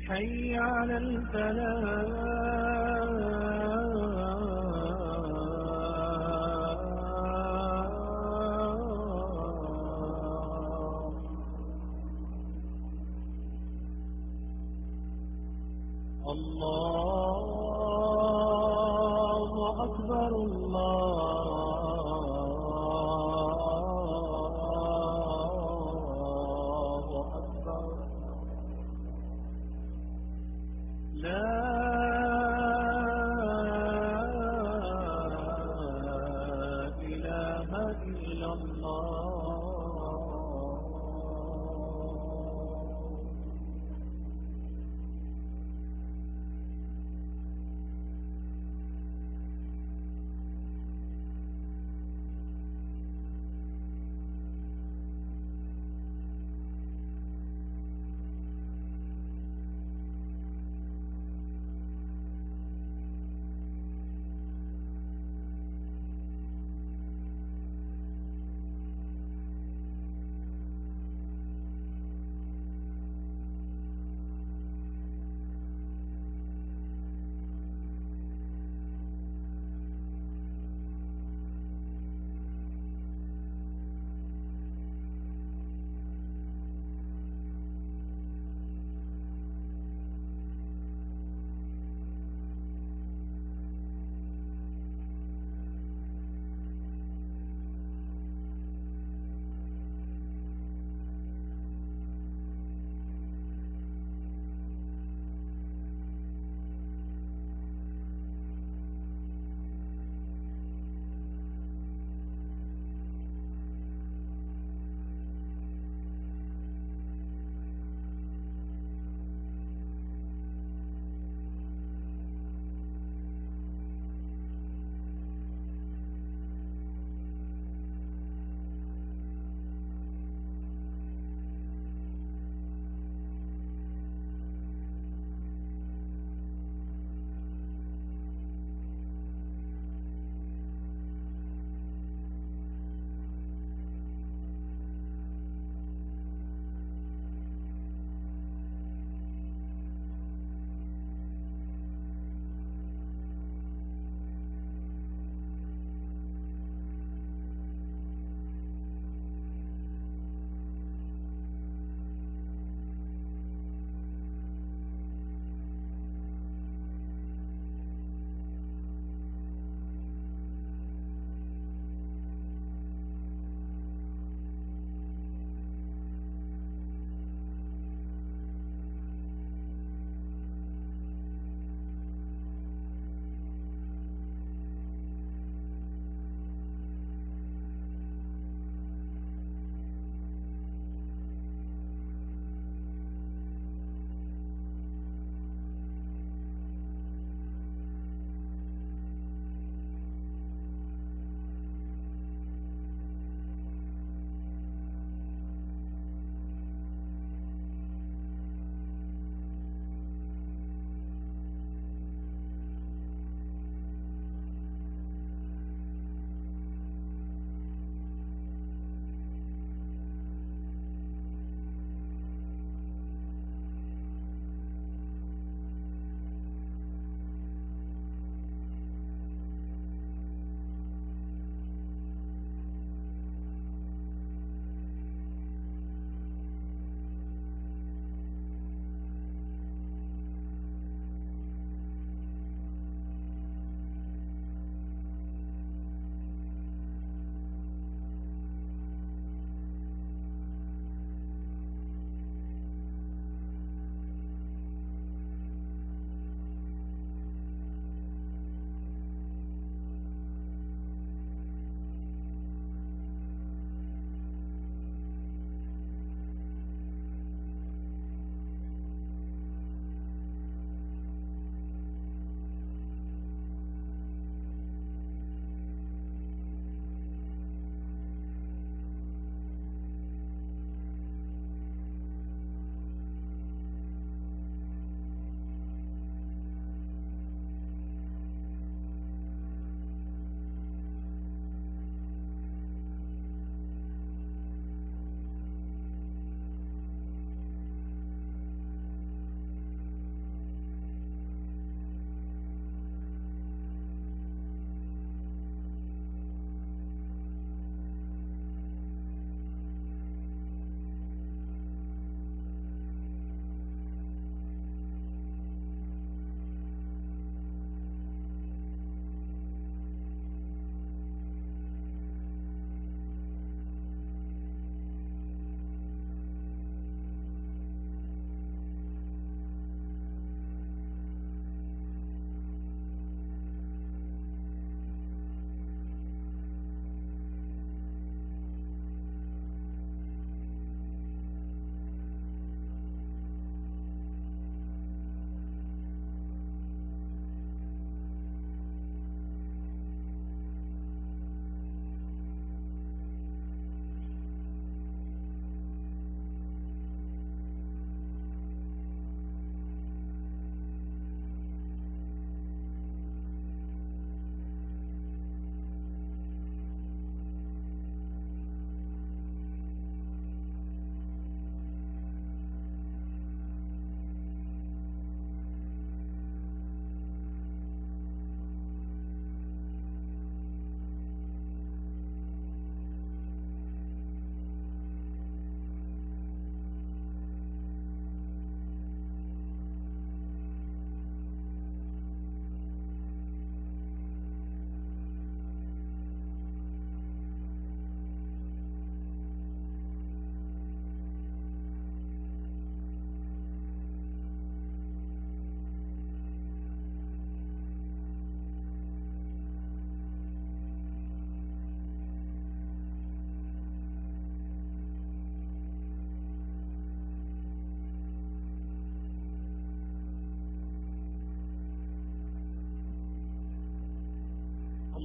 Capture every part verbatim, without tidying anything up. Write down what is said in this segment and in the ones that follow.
حي على الفلاح. الله أكبر الله أكبر. لا إله إلا الله.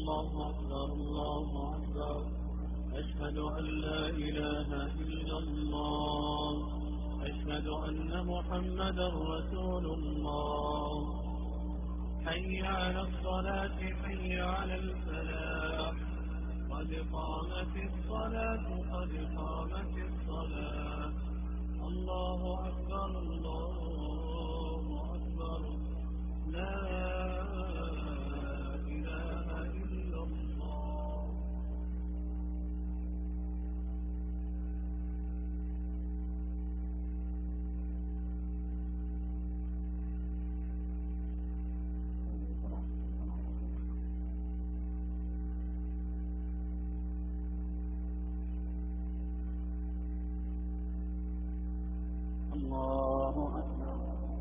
الله أكبر الله أكبر أشهد أن لا إله إلا الله أشهد أن محمدا رسول الله حي على الصلاة حي على الفلاح قد قامت الصلاة قد قامت الصلاة الله أكبر الله أكبر لا إله إلا الله الله أكبر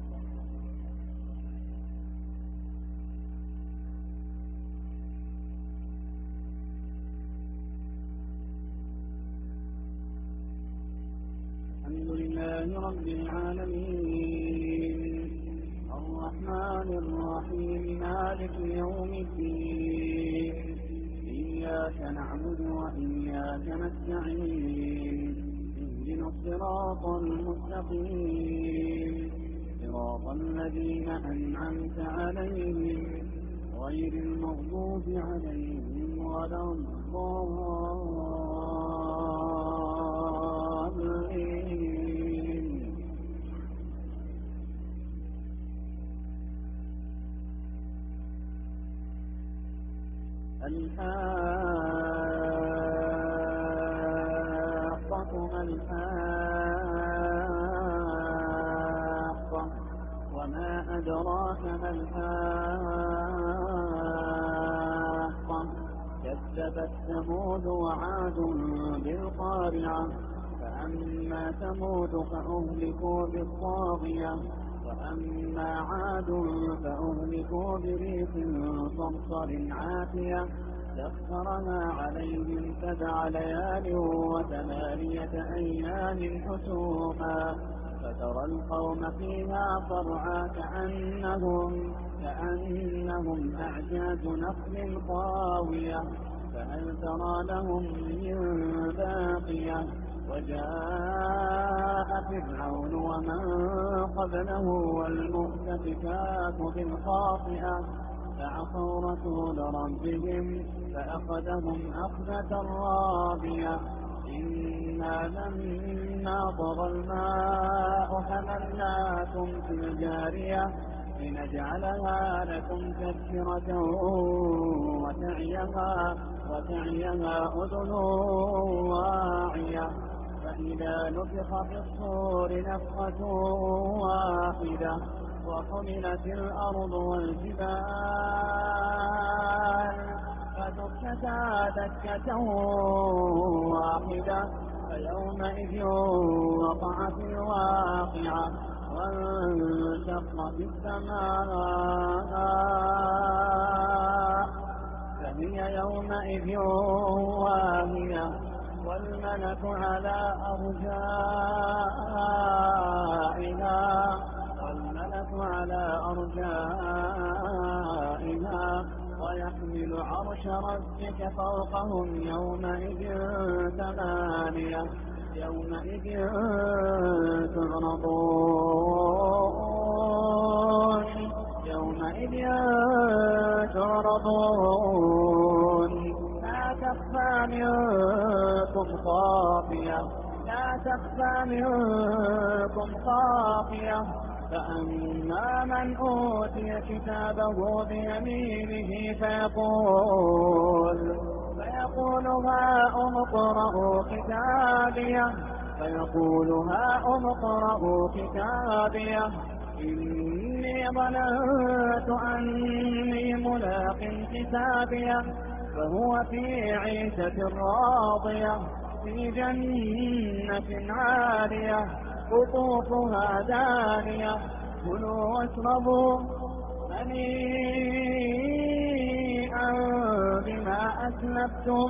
الحمد لله رب العالمين الرحمن الرحيم مالك يوم الدين إياك نعبد وإياك نستعين اهدنا الصراط المستقيم صراط الذين أنعمت عليهم غير المغضوب عليهم ولا الضالين الحاقة ما الحاقة وما أدراك ما الحاقة كذبت ثمود وعاد بالقارعة فأما ثمود فأهلكوا بالطاغية وأما عاد فأهلكوا بريح صرصر عاتية سخرها عليهم سبع ليال وثمانية أيام حسوما فترى القوم فيها صرعى كأنهم كأنهم أعجاز نخل خاوية فهل ترى لهم من باقية وجاء فرعون ومن قبله والمؤتفكات بالخاطئة فعصوا رسول ربهم فأخذهم أخذة رابية إنا لما طغى الماء حملناكم في الجارية لنجعلها لكم تذكرة وتعيها وتعيها أذن واعية فإذا نفخ في الصور نفخة واحدة وحملت الأرض والجبال فدكتا دكة واحدة فيومئذ وقعت الواقعة وانشقت السماء فهي يومئذ واهية والملك على أرجائها والملك على أرجائها ويحمل عرش ربك فوقهم يومئذ ثمانية يومئذ تعرضون يومئذ تعرضون لا تخفى منكم خافية لا تخفى منكم خافية فأما من أوتي كتابه بيمينه فيقول فيقول هاؤم اقرءوا كتابيه فيقول هاؤم اقرءوا كتابيه إني ظننت أني ملاق حسابيه فهو في عيشة راضية في جنة عالية قطوفها دانية كلوا واشربوا هنيئا بما أسلفتم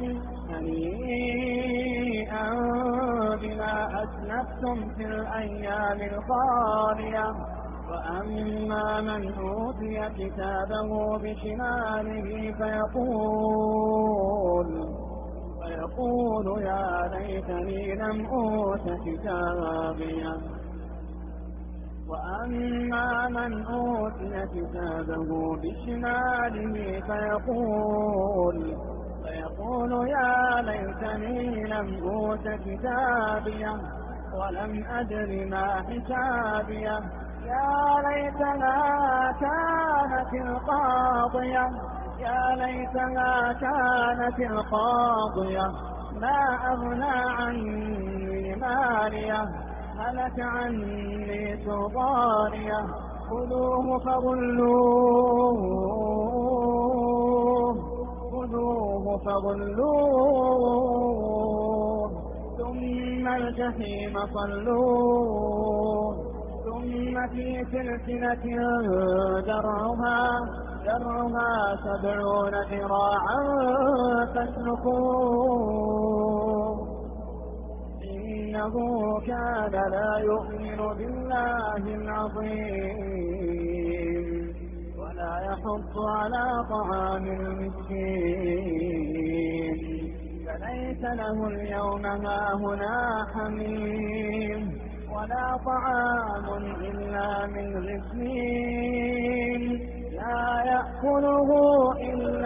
هنيئا بما أسلفتم في الأيام الخالية وأما من أوتي كتابه بشماله فيقول فيقول يا ليتني لم أوت كتابيه وأما من أوتي كتابه بشماله فيقول فيقول يا ليتني لم أوت كتابيه ولم أدر ما حسابيه يا ليتها كانت القاضية يا ليتها كانت القاضية ما أغنى عني ماليه هلك عني سلطانيه خذوه فغلوه خذوه فغلوه ثم الجحيم صلوه ثم في سلسلة درعها درعها سبعون ذراعا فاسلكوه إنه كان لا يؤمن بالله العظيم ولا يحض على طعام المسكين فليس له اليوم هاهنا حميم ولا طعام إلا من غسلين لا يأكله إلا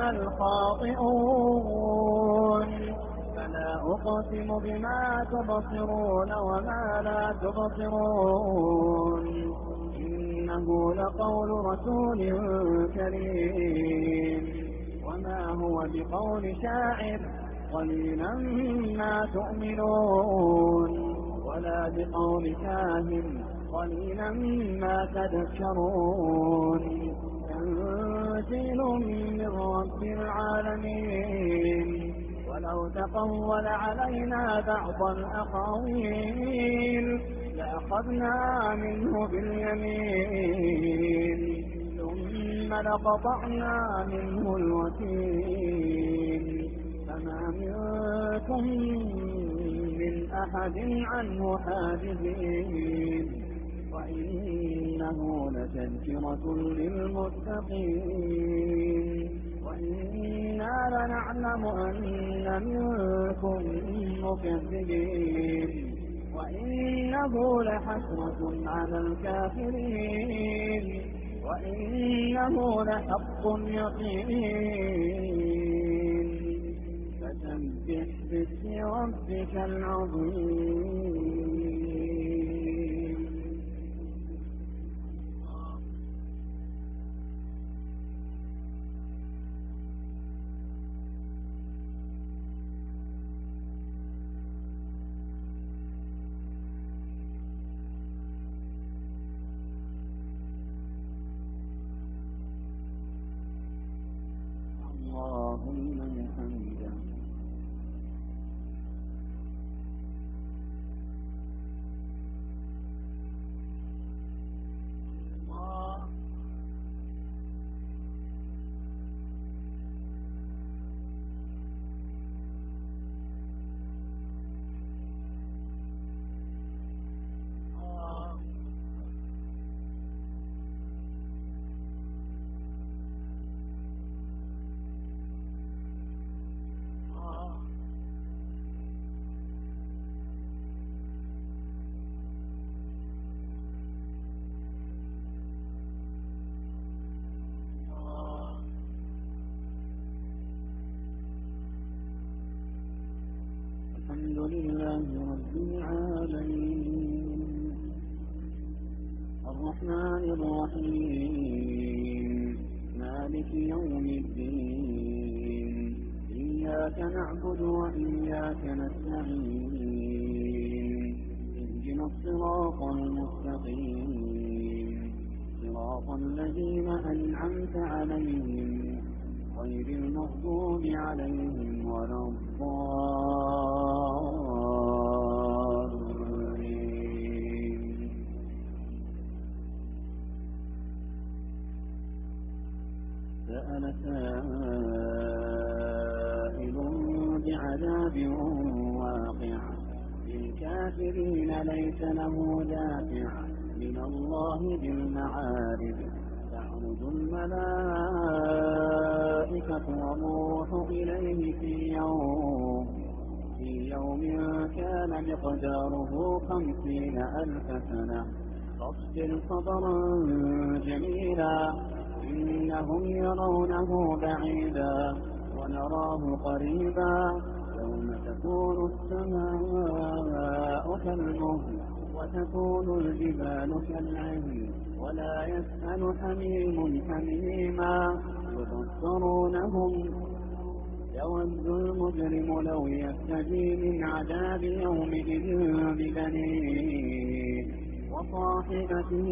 الخاطئون فلا أقسم بما تبصرون وما لا تبصرون إنه لقول رسول كريم وما هو بقول شاعر قليلا ما تؤمنون ولا بقول كاهن قليلا ما تذكرون تنزيل من رب العالمين ولو تقول علينا بعض الأقاويل لأخذنا منه باليمين ثم لقطعنا منه الوتين فما منكم من أحد عنه حاجزين وإنه لتذكرة للمتقين وإنا لنعلم أن منكم مكذبين وإنه لحسرة على الكافرين وإنه لحق يقين فسبح باسم ربك العظيم اللهم حمدا الحمد لله رب العالمين الرحمن الرحيم مالك يوم الدين إياك نعبد وإياك نستعين اهدنا الصراط المستقيم صراط الذين أنعمت عليهم غير المغضوب عليهم ولا الضالين سأل سائل بعذاب واقع للكافرين ليس له دافع من الله بالمعارج تعرج الملائكة والروح إليه في يوم في يوم كان مقداره خمسين ألف سنة فاصبر صبرا جميلا إنهم يرونه بعيدا ونراه قريبا يوم تكون السماء كالمهل وتكون الجبال كالعهن ولا يسأل حميم حميما يبصرونهم يود المجرم لو يفتدي من عذاب يومئذ ببنيه وصاحبته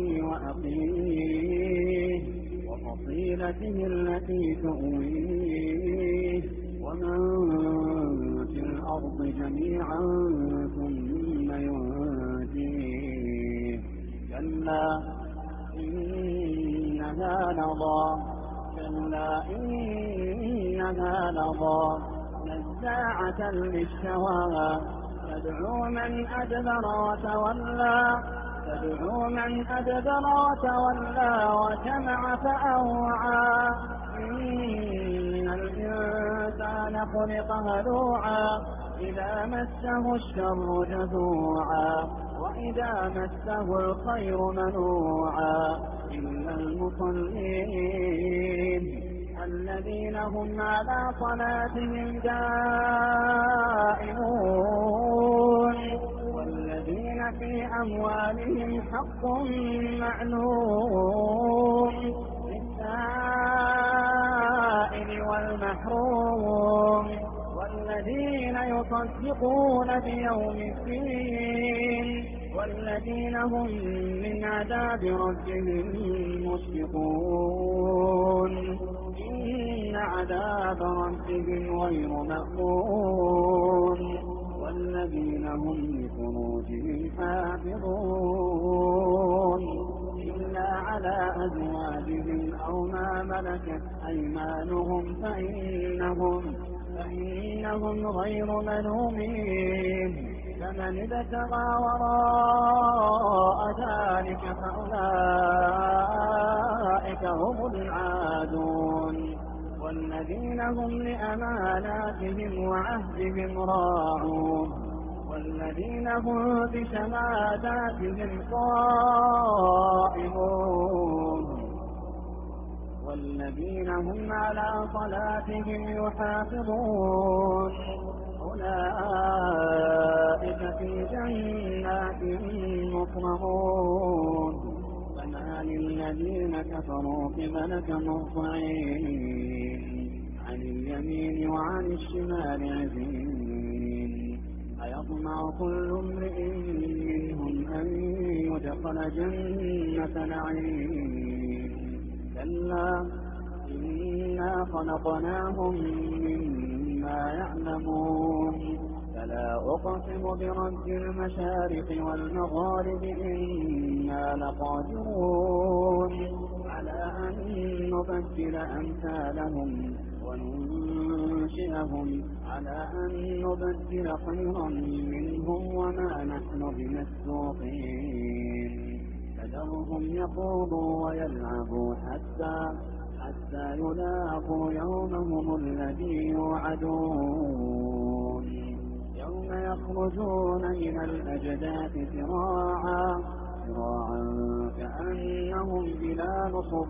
وأخيه وفصيلته التي تؤويه ومن في الأرض جميعا ثم ينجيه كلا إنها لظى كلا إنها لظى نزاعة للشوى تدعو من أدبر وتولى تدعو من أدبر وتولى وجمع فأوعى إن الإنسان خلق هلوعا إذا مسه الشر جزوعا وإذا مسه الخير منوعا إلا المصلين الذين هم على صلاتهم دائمون والذين في أموالهم حق معلوم للسائل والمحروم والذين يصدقون بيوم الدين والذين هم من عذاب ربهم مشفقون إن عذاب ربهم غير مأمون والذين هم لفروجهم حافظون إلا على أزواجهم أو ما ملكت أيمانهم فإنهم فإنهم غير ملومين فمن ابتغى وراء ذلك فأولئك هم العادون والذين هم لأماناتهم وعهدهم راعون والذين هم بشهاداتهم قائمون والذين هم على صلاتهم يحافظون أولئك في جنات مكرمون فما للذين كفروا قبلك مهطعين عن اليمين وعن الشمال عزين أيطمع كل امرئ منهم أن يدخل جنة نعيم كلا إنا خلقناهم مما يعلمون فلا أقسم برب المشارق والمغارب إنا لقادرون على أن نبدل أمثالهم وننشئهم على أن نبدل خيرا منهم وما نحن بمسبوقين فذرهم يخوضوا ويلعبوا حتى حتى يلاقوا يومهم الذي يوعدون يوم يخرجون من الأجداث سراعا سراعا كأنهم إلى نصب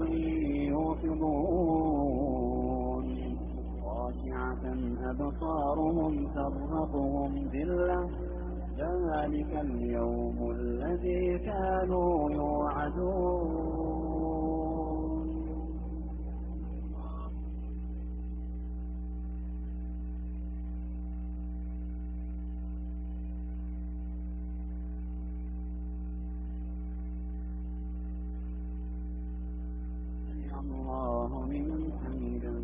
يوفضون خاشعة أبصارهم ترهقهم ذلة ذلك اليوم الذي كانوا يوعدون. الله لمن حمده.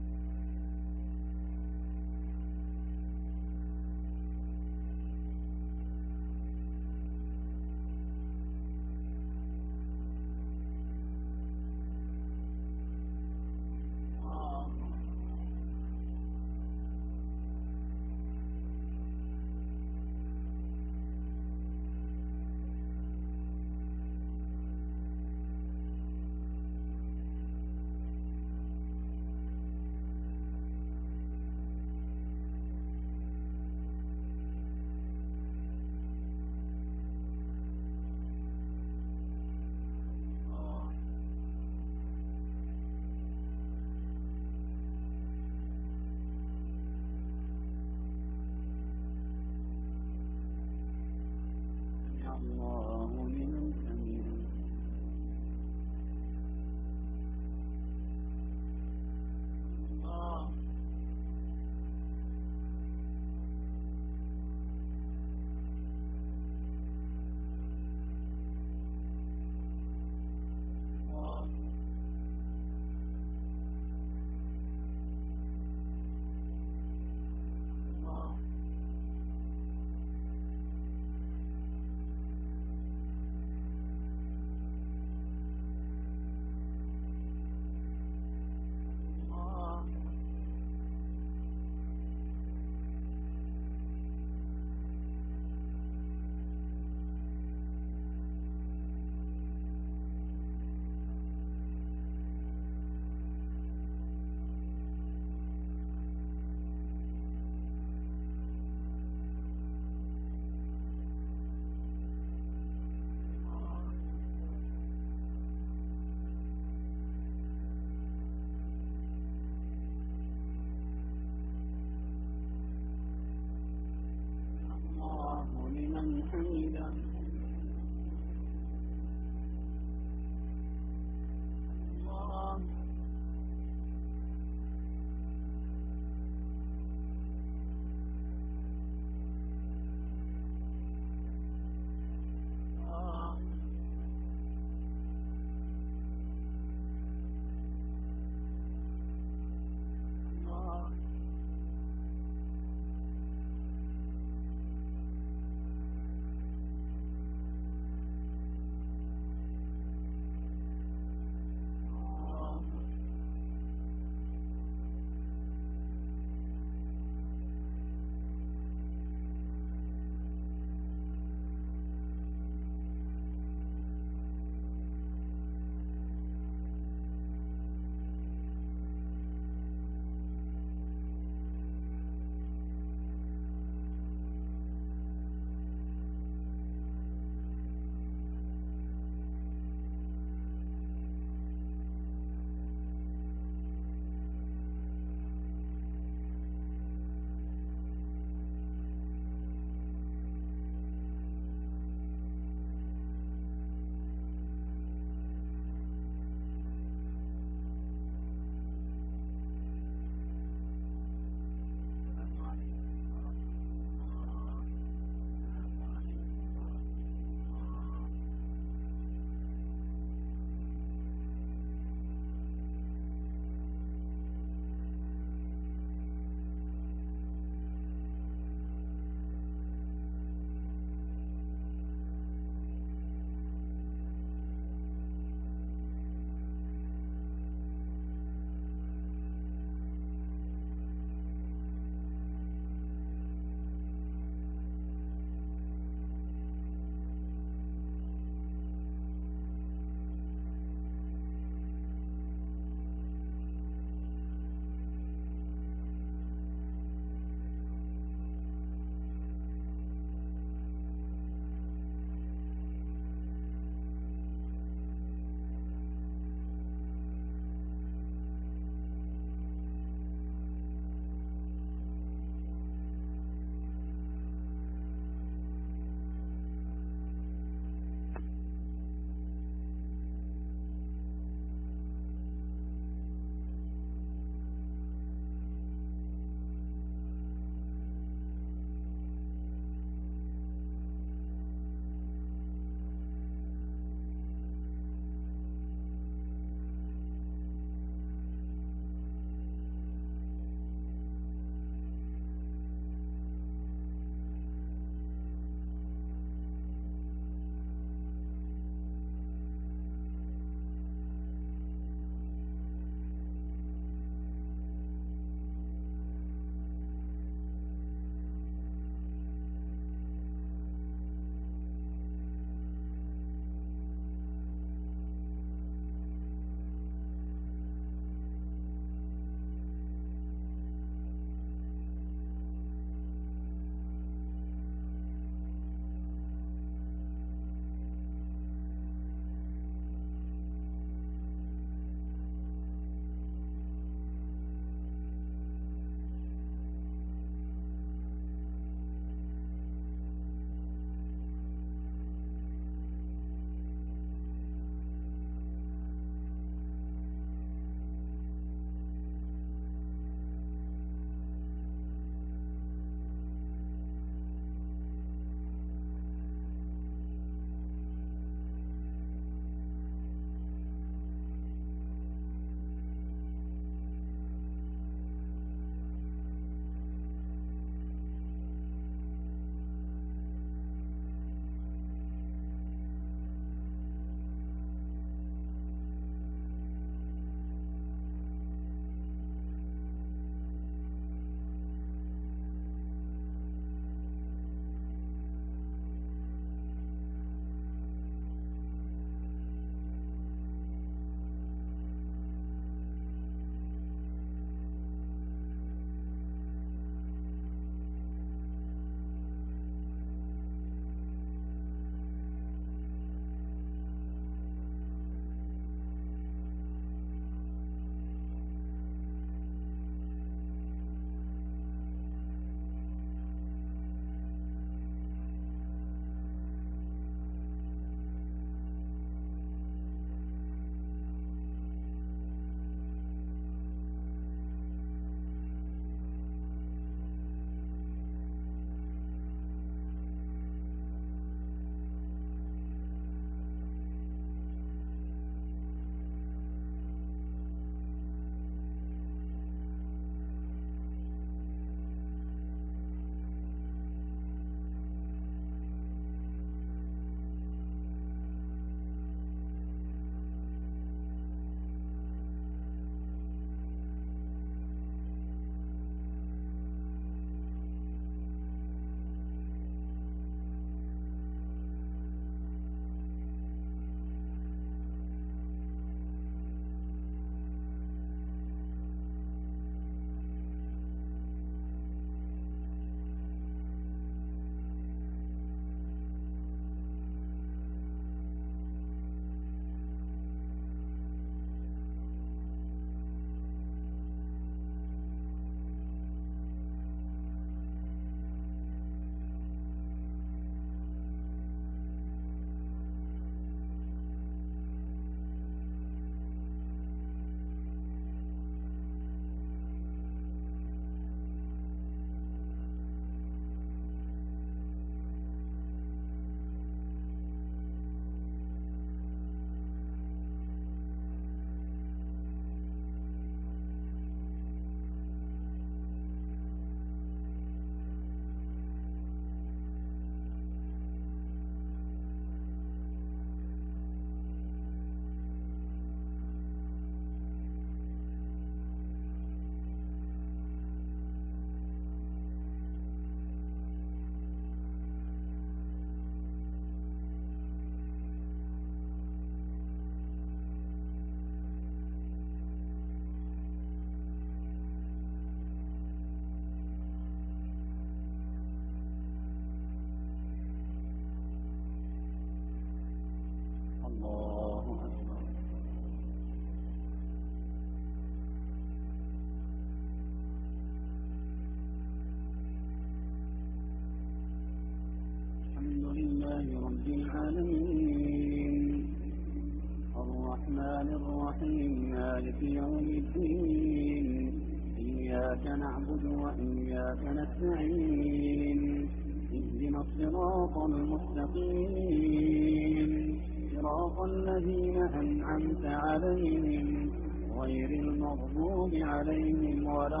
العالمين الرحمن الرحيم مالك يوم الدين إياك نعبد وإياك نستعين اهدنا الصراط المستقيم صراط الذين أنعمت عليهم غير المغضوب عليهم ولا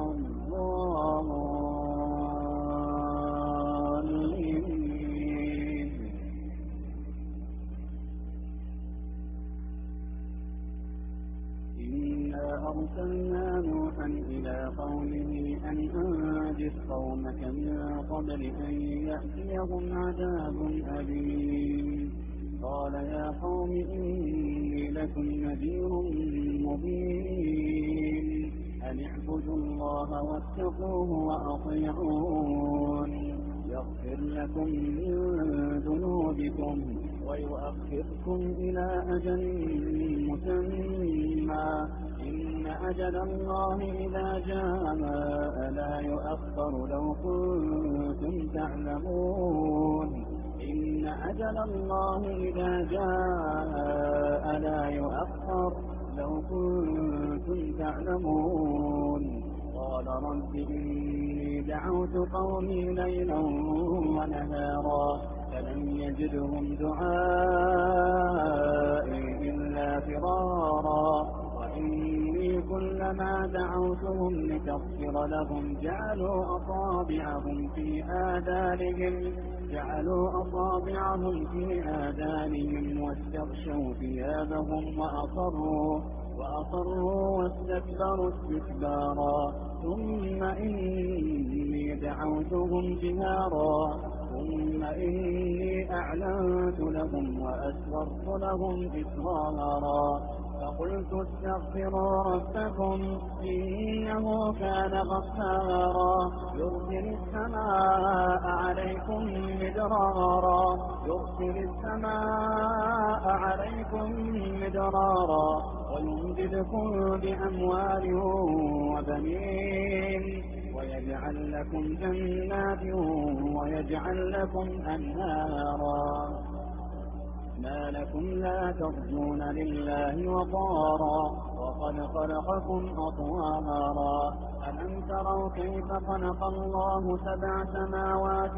الضالين. إنا أرسلنا نوحا إلى قومه أن أنذر قومك من قبل أن يأتيهم عذاب أليم. قال يا قوم إني لكم نذير مبين أن اعبدوا الله واتقوه وأطيعون يغفر لكم من ذنوبكم ويؤخركم إلى أجل مسمى إن أجل الله إذا جاء لا يؤخر لو كنتم تعلمون إن أجل الله إذا جاء لا يؤخر لو كنتم تعلمون. قال رب إني دعوت قومي ليلا ونهارا فلم يجدهم دعائي إلا فرارا وإني كلما دعوتهم لتغفر لهم جعلوا أصابعهم في آذانهم جعلوا أصابعهم في آذانهم واستغشوا ثيابهم وأصروا وأصروا واستكبروا استكبارا ثم إني دعوتهم جهارا ثم إني أعلنت لهم وأسررت لهم إسرارا فقلت استغفروا ربكم إنه كان غفارا يرسل السماء عليكم مدرارا يرسل السماء عليكم مدرارا ويمددكم بأموال وبنين ويجعل لكم جنات ويجعل لكم أنهارا ما لكم لا ترجون لله وقارا وقد خلقكم أطوارا ألم تروا كيف خلق الله سبع سماوات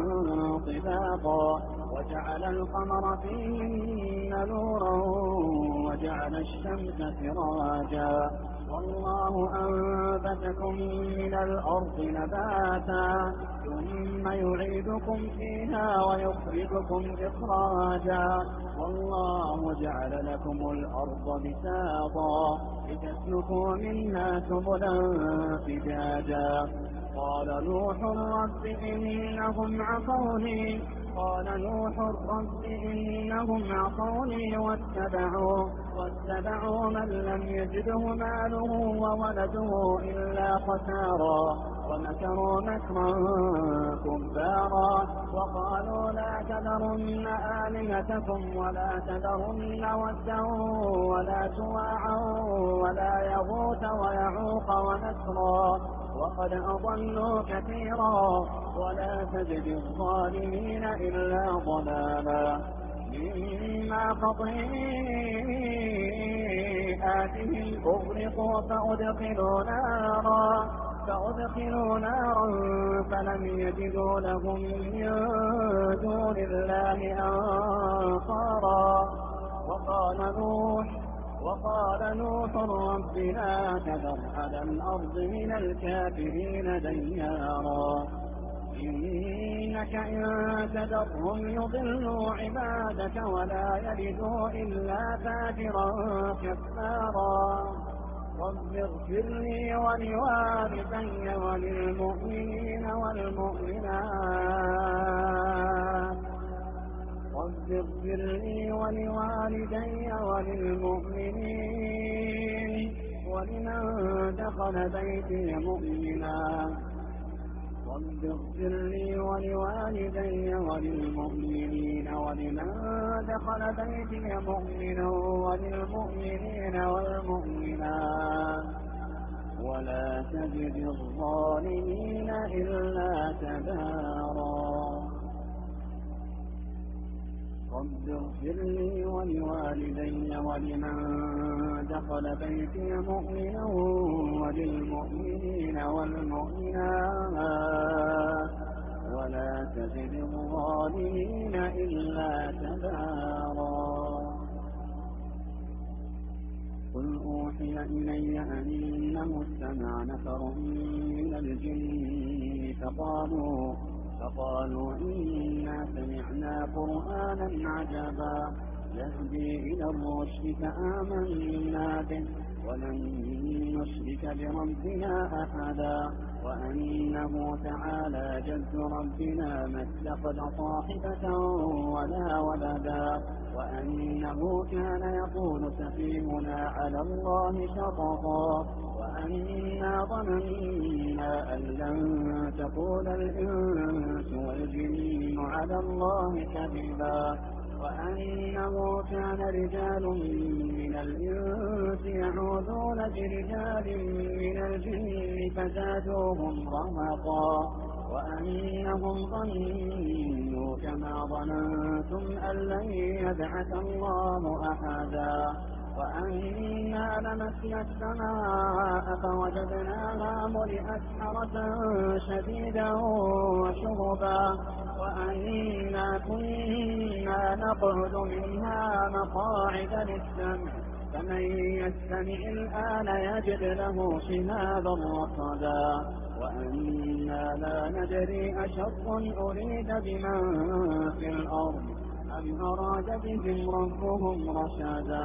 طباقا وجعل القمر فيهن نورا وجعل الشمس سراجا والله أنبتكم من الأرض نباتا ثم يعيدكم فيها ويخرجكم إخراجا والله جعل لكم الأرض بساطا لتسلكوا منها سبلا فجاجا. قال نوح رب إنهم عصوني قال نوح رب إنهم عصوني واتبعوا واتبعوا من لم يجده ماله وولده إلا خسارا ومكروا مكرا كبارا وقالوا لا تذرن آلهتكم ولا تذرن ودا ولا سواعا ولا يغوث ويعوق ونسرا وقد أضلوا كثيرا ولا تجد الظالمين إلا ضلالا مما خطيئاتهم أغرقوا فأدخلوا نارا فأدخلوا نارا فلم يجدوا لهم من دون الله أنصارا. وقال نوح وقال نوح رب لا تذر على الأرض من الكافرين ديارا إنك إن تذرهم يضلوا عبادك ولا يلدوا إلا فاجرا كفارا. رب اغفر لي ولوالدي وللمؤمنين والمؤمنات رب اغفر لي ولوالدي وللمؤمنين ولمن دخل بيتي مؤمنا رب اغفر لي ولوالدي وللمؤمنين ولمن دخل بيتي مؤمنا وللمؤمنين والمؤمنات ولا تجد الظالمين إلا تبارا. رب واغفر لي ولوالدي ولمن دخل بيتي مؤمنا وللمؤمنين والمؤمنات ولا تزد الظالمين إلا تبارا. قل أوحي إلي أنه استمع نفر من الجن فقالوا فقالوا إنا سمعنا قرآنا عجبا يهدي إلى الرشد فآمنا به ولن نشرك بربنا أحدا وأنه تعالى جد ربنا ما اتخذ صاحبة ولا ولدا وأنه كان يقول سفيهنا على الله شططا وأنا ظننا أن لن تقول الإنس والجن على الله كذبا وأنه كان رجال من الإنس يعوذون برجال من الجن فزادوهم رهقا وأنهم ظنوا كما ظننتم أن لن يبعث الله أحدا وأنا لمسنا السماء فوجدناها ملئت حرسا شديدا وشهبا وأنا كنا نقعد منها مقاعد للسمع فمن يستمع الآن يجد له شهابا رصدا وأنا لا ندري أشر أريد بمن في الأرض أم أراد بهم ربهم رشدا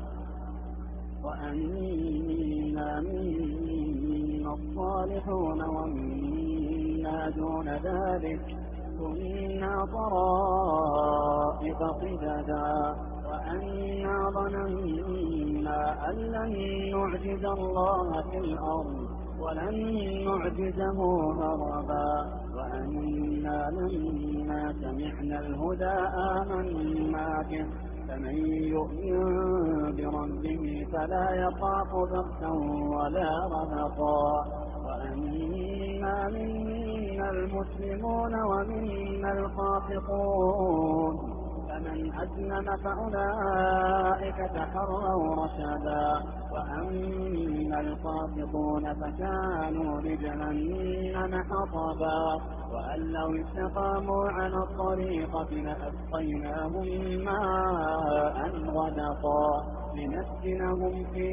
وأنا منا الصالحون ومنا دون ذلك كنا طرائق قددا وأنا ظننا أن لن نعجز الله في الأرض ولن نعجزه هربا وأنا لما سمعنا الهدى آمنا به فمن يؤمن بربه فلا يخاف بخسا ولا رهقا وأنا منا المسلمون ومنا القاسطون فمن أسلم فأولئك تحروا رشدا وأما القاسطون فكانوا لجهنم حطبا وأن لو استقاموا على الطريقة لأسقيناهم ماء غدقا لنفتنهم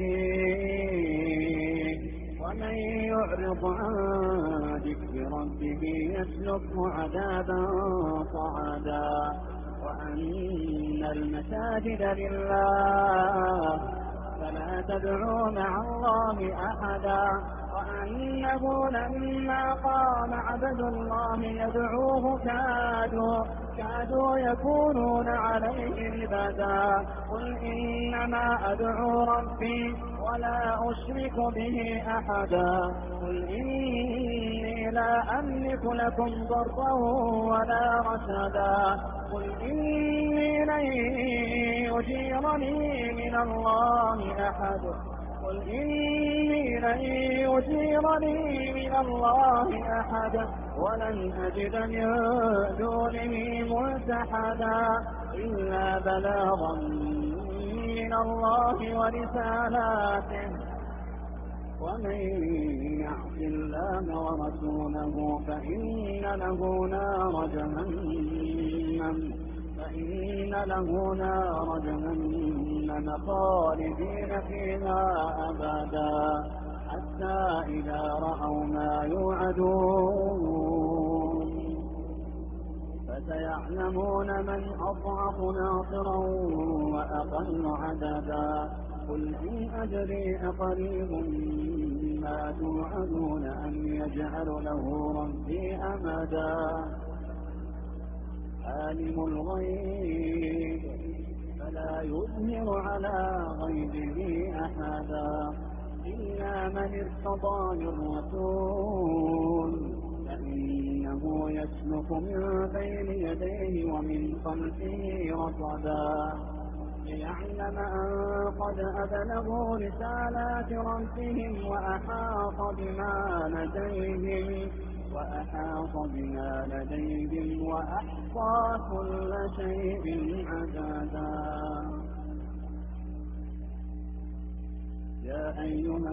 فيه ومن يعرض عن ذكر ربه يسلكه عذابا صعدا وأن المساجد لله فلا تدعوا مع الله أحدا وأنه لما قام عبد الله يدعوه كادوا كادوا يكونون عليه لبدا قل إنما أدعو ربي ولا أشرك به أحدا قل إني لا أملك لكم ضرا ولا رشدا قل إني لن يجيرني من الله أحد قل إني لن يجيرني من الله أحد ولن أجد من دونه ملتحدا إلا بلاغا من الله ورسالاته ومن يعص الله ورسوله فإن له نار جهنم فإن له نار جهنم خالدين فيها أبدا حتى إذا رأوا ما يوعدون فسيعلمون من أضعف ناصرا وأقل عددا قل إن أدري أقريب ما توعدون أم يجعل له ربي أمدا عالم الغيب فلا يظهر على غيبه أحدا إلا من ارتضى من رسول فإنه يسلك من بين يديه ومن خلفه رصدا ليعلم أن قد أبلغوا رسالات ربهم وأحاط بما لديهم وأحاط بما لديهم وأحصى كل شيء عددا. يا أيها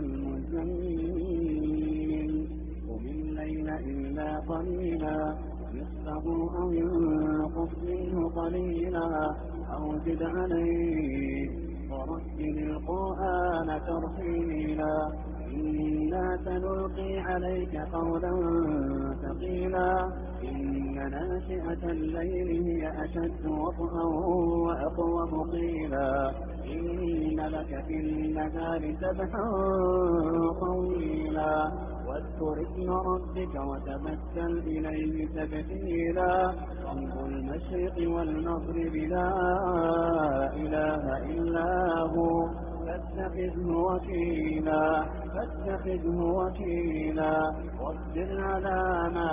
المزمل قم الليل إلا قليلا نصفه أو ينقص منه قليلا أو زد عليه ورتل القرآن ترتيلا إنا سنلقي عليك قولا ثقيلا إن ناشئة الليل هي أشد وطئا وأقوم قيلا إن لك في النهار سبحا طويلا واذكر اسم ربك وتبتل إليه تبتيلا رب المشرق والمغرب لا إله إلا هو فاتخذه وكيلا فاتخذه وكيلا واصبر على ما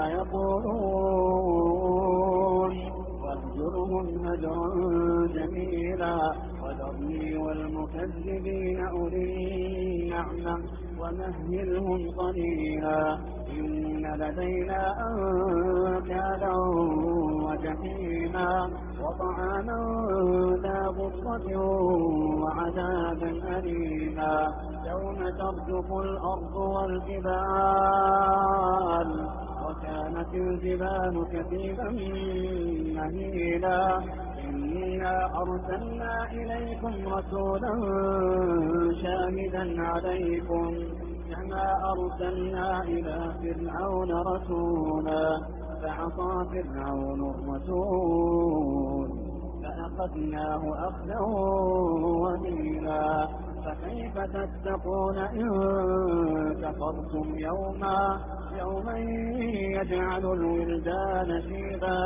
يقولون واهجرهم هجرا جميلا وذرني والمكذبين أولي النعمة ومهلهم قليلا إن لدينا أنكالا وجحيما وطعاما ذا غصة وعذابا أليما يوم ترجف الأرض والجبال وكانت الجبال كثيبا مهيلا إنا أرسلنا إليكم رسولا شاهدا عليكم كما أرسلنا إلى فرعون رسولا فعصى فرعون الرسول فأخذناه أخذا وبيلا فكيف تتقون إن كفرتم يوما يوما يجعل الولدان شيبا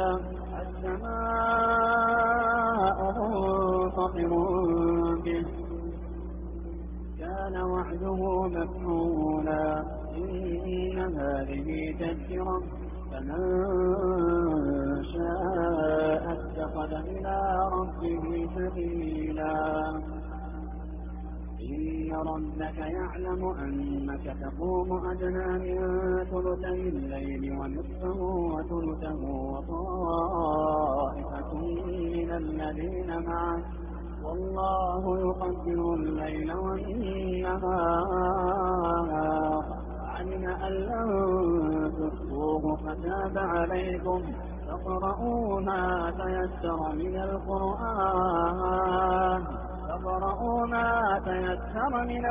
السماء منفطر به كان وعده مفعولا إن هذه تذكرة فمن شاء اتخذ إلى ربه سبيلا إن ربك يعلم أنك تقوم أدنى من ثلثي الليل ونصفه وثلثه وطائفة من الذين معك والله يقدر الليل والنهار علم أن لن تحصوه فتاب عليكم فاقرؤوا ما تيسر من القرآن فاقرؤوا ما تيسر من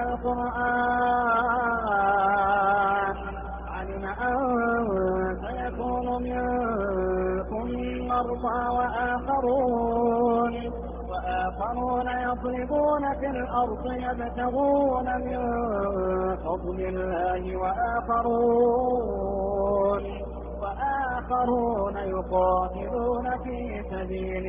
القرآن علم أن سيكون منكم مرضى وآخرون وآخرون يضربون في الأرض يبتغون من فضل الله وآخرون وآخرون يقاتلون في سبيل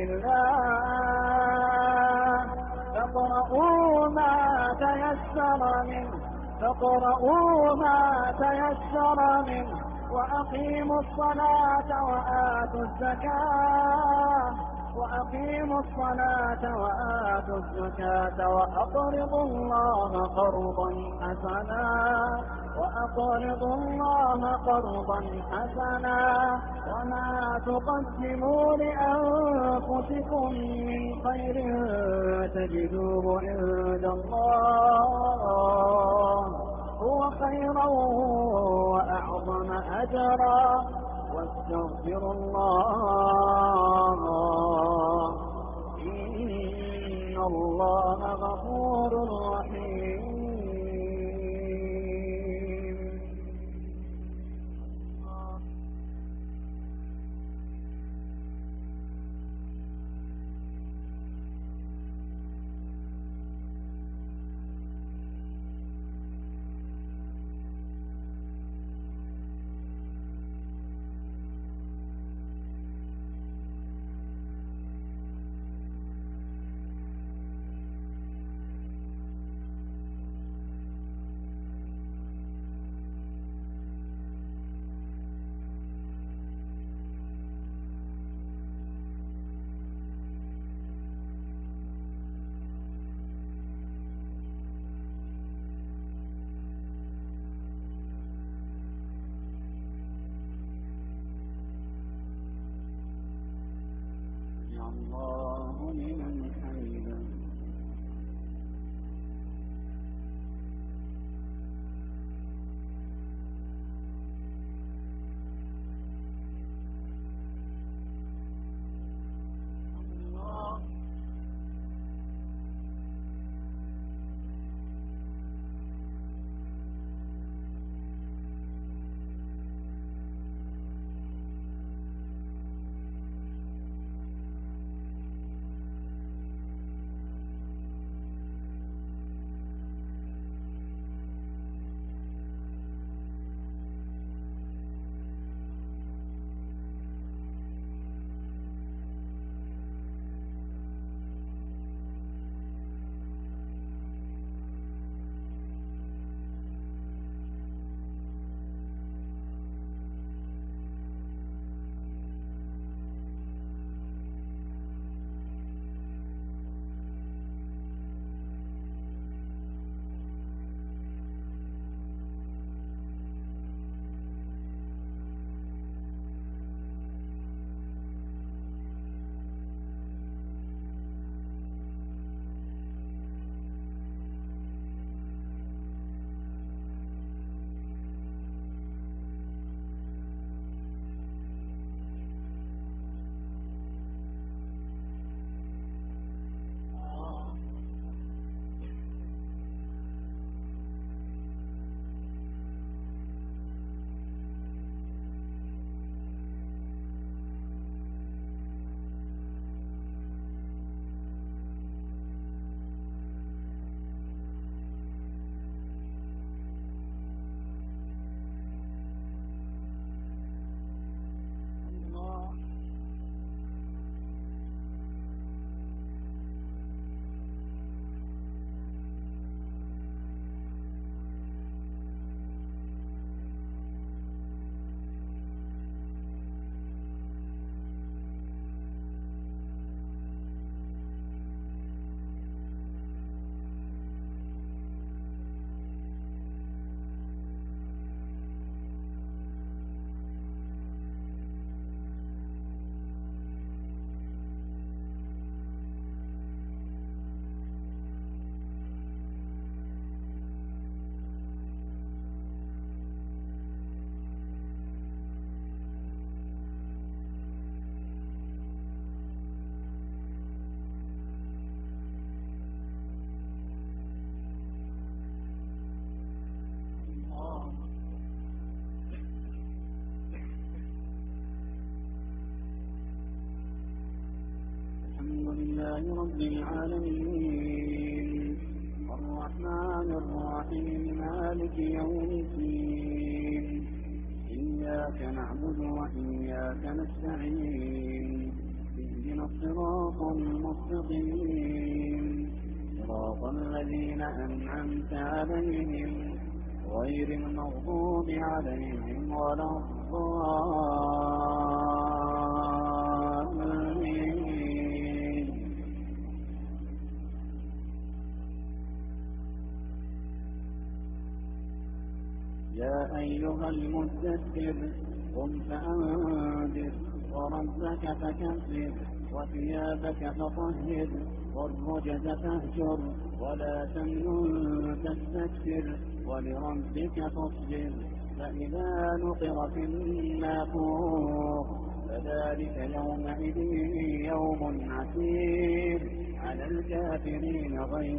الله فاقرؤوا ما تيسر منه فاقرؤوا ما تيسر منه وأقيموا الصلاة وآتوا الزكاة وأقيموا الصلاة وآتوا الزكاة وأقرضوا الله قرضا حسنا وأقرضوا الله قرضا حسنا وما تقدموا لأنفسكم من خير تجدوه عند الله هو خيرا وأعظم أجرا واستغفر الله إن الله غفور رحيم. رب العالمين الرحمن الرحيم مالك يوم الدين إياك نعبد وإياك نستعين اهدنا الصراط المستقيم صراط الذين أنعمت عليهم غير المغضوب عليهم ولا الضالين. يا أيها المدثر قم فأنذر وربك فكبر وثيابك فطهر والرجز فاهجر ولا تمنن تستكثر ولربك فاصبر فإذا نقر في الناقور فذلك يومئذ يوم عسير على الكافرين غير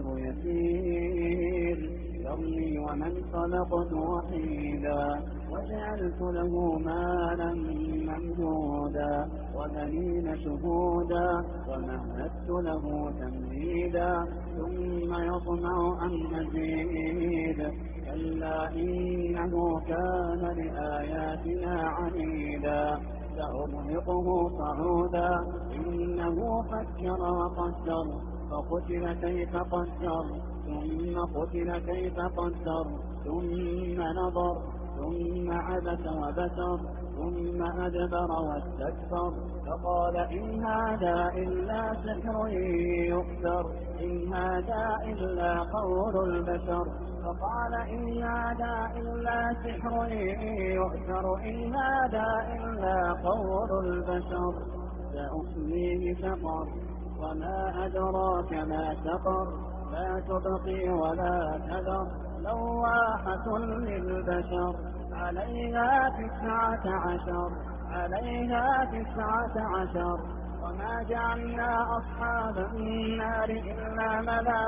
يسير ذرني ومن خلقت وحيدا وجعلت له مالا ممدودا وبنين شهودا ومهدت له تمهيدا ثم يطمع أن أزيد كلا إنه كان لآياتنا عنيدا سأرهقه صعودا إنه فكر وقدر فقتل كيف قدر ثم قتل كيف قدر ثم نظر ثم عبس وبسر ثم أدبر واستكبر فقال إن هذا إلا سحر يؤثر إن هذا إلا قول البشر فقال إن هذا إلا سحر يؤثر إن هذا إلا قول البشر سأصليه سقر وما أدراك ما سقر لا تبقي ولا تذر لواحة للبشر عليها تسعة عشر عليها تسعة عشر وما جعلنا أصحاب النار إلا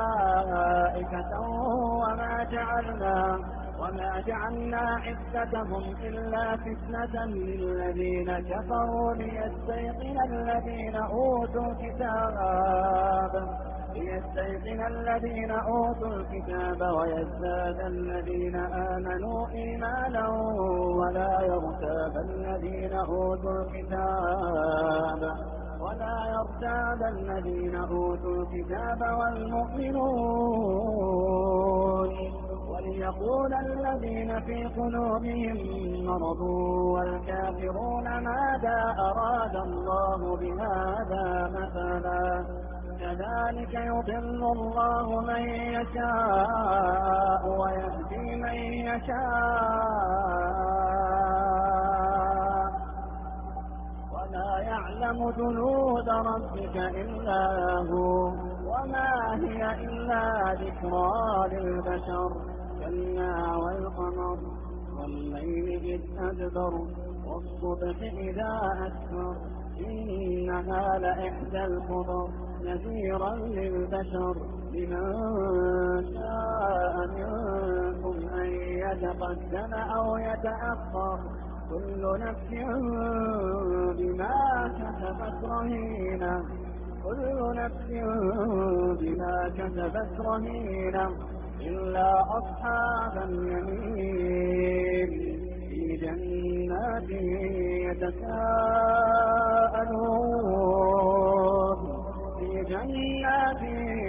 ملائكة وما جعلنا وما جعلنا عدتهم إلا فتنة للذين كفروا ليستيقن الذين أوتوا الكتاب ليستيقن الذين أوتوا الكتاب ويزداد الذين آمنوا إيمانا ولا يرتاب الذين أوتوا الكتاب ولا يرتاب الذين أوتوا الكتاب والمؤمنون وليقول الذين في قلوبهم مرض والكافرون ماذا أراد الله بهذا مثلا كذلك يضل الله من يشاء ويهدي من يشاء ولا يعلم جنود ربك إلا هو وما هي إلا ذكرى للبشر كلا والقمر والليل إذ أدبر والصبح إذا أسفر إنها لإحدى الكبر نذيرا للبشر لمن شاء منكم أن يتقدم أو يتأخر كل نفس بما كسبت رهينة كل نفس بما كسبت رهينة إلا أصحاب اليمين في جنات يتساءلون في جنات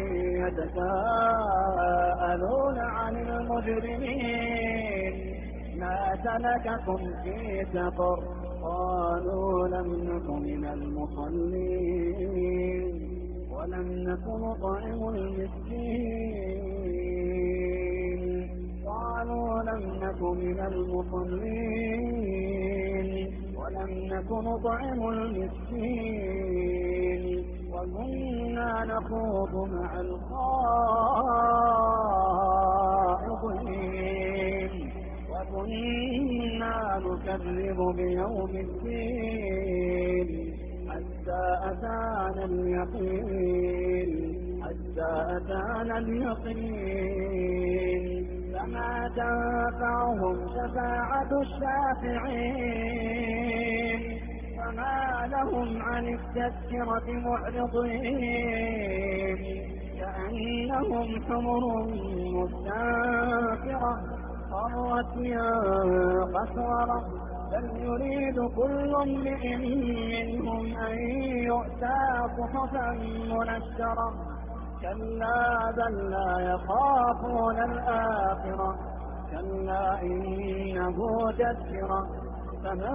يتساءلون عن المجرمين ما سلككم في سقر قالوا لم نك من المصلين ولم نك نطعم المسكين قالوا لم نك من المصلين ولم نك نطعم المسكين وكنا نخوض مع الخائضين وكنا نكذب بيوم الدين حتى أتانا اليقين حتى أتانا اليقين فما تنفعهم شفاعة الشافعين فما لهم وهم عن التذكرة معرضين كأنهم حمر مستنفرة فرت من قسورة بل يريد كل امرئ منهم أن يؤتى صحفا منشرة كلا بل لا يخافون الآخرة كلا إنه تذكرة فمن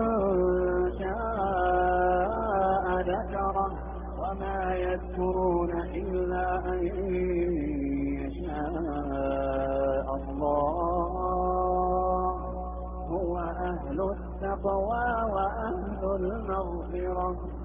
شاء ذكره وما يذكرون إلا أن يشاء الله هو أهل التقوى وأهل المغفرة.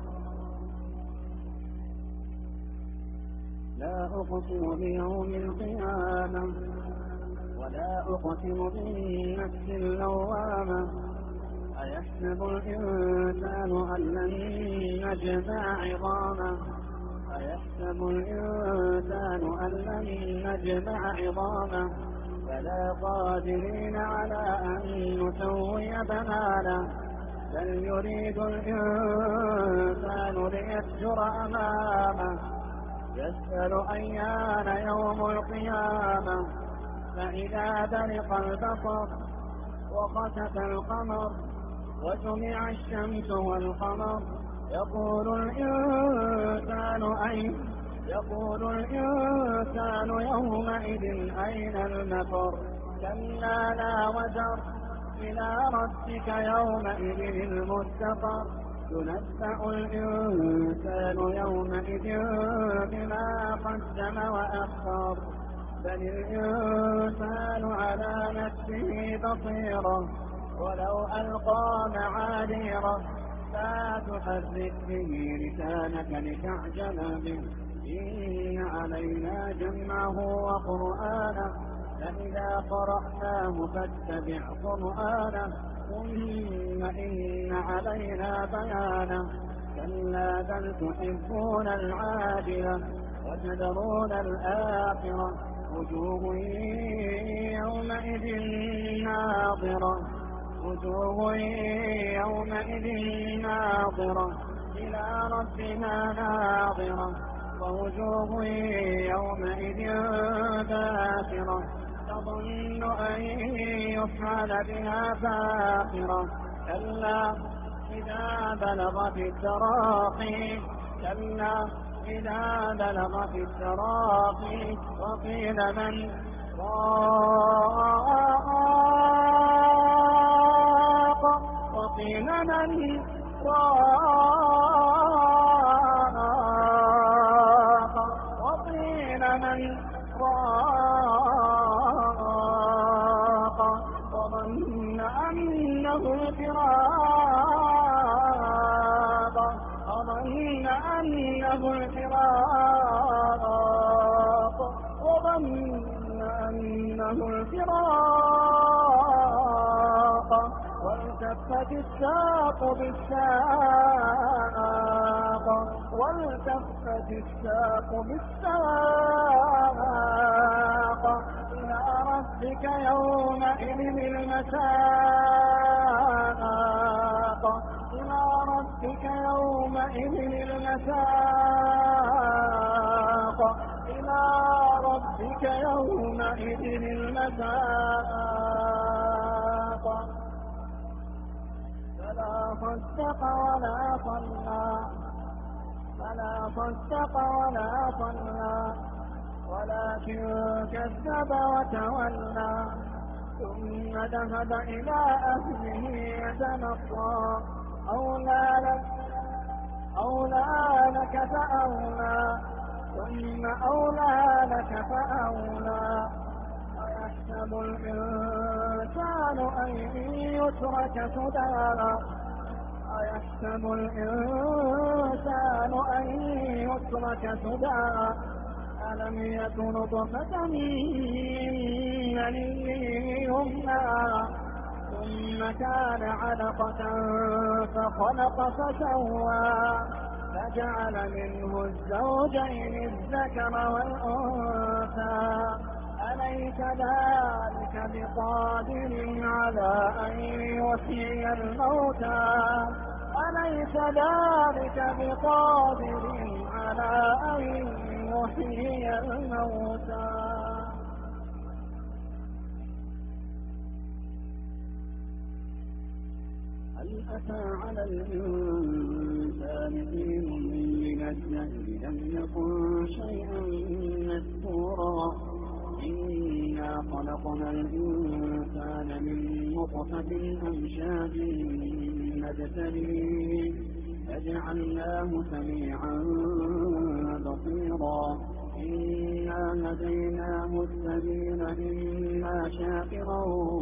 لا أقسم بيوم القيامة ولا أقسم بالنفس اللوامة أيحسب الإنسان أن لن نجمع عظامه أيحسب الإنسان أن لن نجمع عظامه فلا قادرين على أن نسوي بنانه بل يريد الإنسان ليفجر أمامه يسأل أيان يوم القيامة فإذا برق البصر وخسف القمر وجمع الشمس والقمر يقول الإنسان أين يقول الإنسان يومئذ أين المفر كلا لا وزر إلى ربك يومئذ المستقر ينبأ الإنسان يومئذ بما قدم وأخر بل الإنسان على نفسه بصيرة ولو ألقى معاذيره لا تحرك به لسانك لتعجل به إن علينا جمعه وقرآنه فإذا قرأناه فاتبع قرآنه ثم إن علينا بيانه كلا بل تحبون العاجلة وتذرون الآخرة وجوه يومئذ ناظرة وجوه يومئذ ناظرة إلى ربها ناظرة ووجوه يومئذ باسرة تظن أن يفعل بها فاقرة كلا إذا بلغت التراقي كلا إذا بلغت التراقي وقيل من راق وقيل من راق وقيل من راق وظن أنه الفراق وظن أنه الفراق وظن أنه الفراق والتفت الساق بالساق والتفت الساق بالساق إلى ربك يومئذ المساق إلى ربك يومئذ المساق إلى ربك يومئذ المساق فلا صدق ولا صلى فلا صدق ولا صلى ولكن كذب وتولى ثم ذهب إلى أهله يتمطى أولى لك أولى لك فأولى ثم أولى لك فأولى أيحسب الإنسان أن يترك سدى أيحسب الإنسان أن يترك سدى ألم يكن نطفة من مني يمنى ثم كان علقة فخلق فسوى فجعل منه الزوجين الذكر والأنثى أليس ذلك بقادر على أن يحيي الموتى أليس ذلك بقادر على أن يحيي الموتى. هل أتى على الإنسان حين من الدهر لم يكن شيئا مذكورا إنا خلقنا الإنسان من نطفة أمشاج نبتليه فجعلناه سميعا بصيرا إنا هديناه السبيل إما شاكرا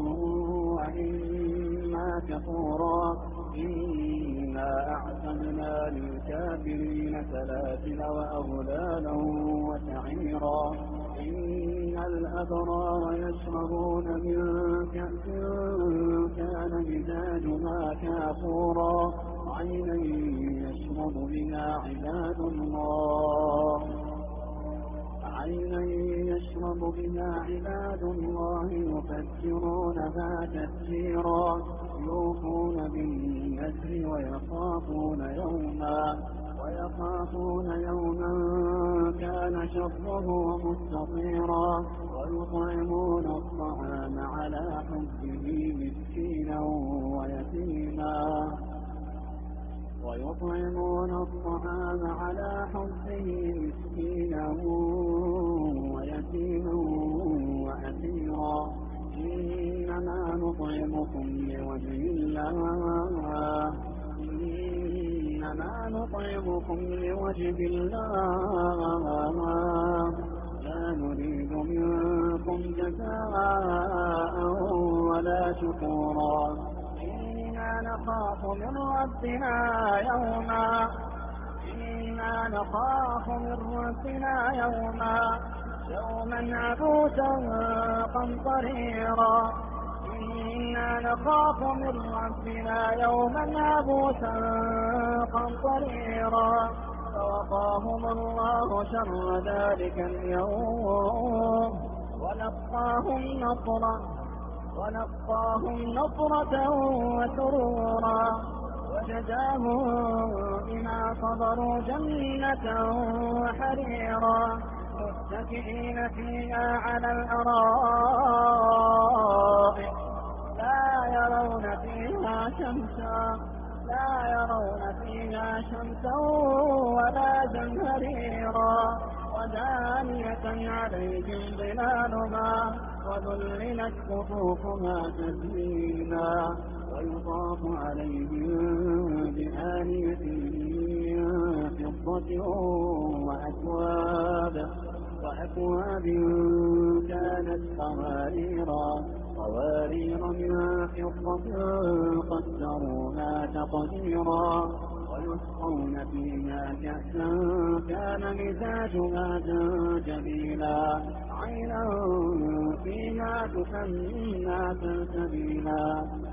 وإما كفورا إنا أعتدنا للكافرين سلاسل وأغلالا وسعيرا إن الأبرار يشربون من كأس كان مزاجها كافورا عينا يشرب بها عباد الله عينا يشرب بها عباد الله يفجرونها تفجيرا يوفون بالنذر ويخافون يوما ويخافون يوما كان شره مستطيرا ويطعمون الطعام على حبه مسكينا ويتيما ويطعمون الطعام على حبه مسكينا ويتيما وأسيرا إنما نطعمكم لوجه الله إنما نطعمكم لوجه الله لا نريد منكم جزاء ولا شكورا إنا نخاف من ربنا يوما إنا نخاف من ربنا يوما يوما عبوسا قمطريرا إنا نخاف من ربنا يوما عبوسا قمطريرا فوقاهم الله شر ذلك اليوم ولقاهم نصرا ولقاهم نصرة وسرورا وجزاهم بما صبروا جنة وحريرا متكئين فيها على الأرائك لا يرون فيها شمسا لا يرون فيها شمسا ولا زمهريرا ودانية عليهم ظلالها وذللت قطوفها تذليلا ويطاف عليهم بآنية من فضة وأكواب وأكواب كانت قواريرا قوارير من فضة قدروها تقديرا ويسقون فيها كأسا كان مزاجها زنجبيلا عينا فيها تسمى سلسبيلا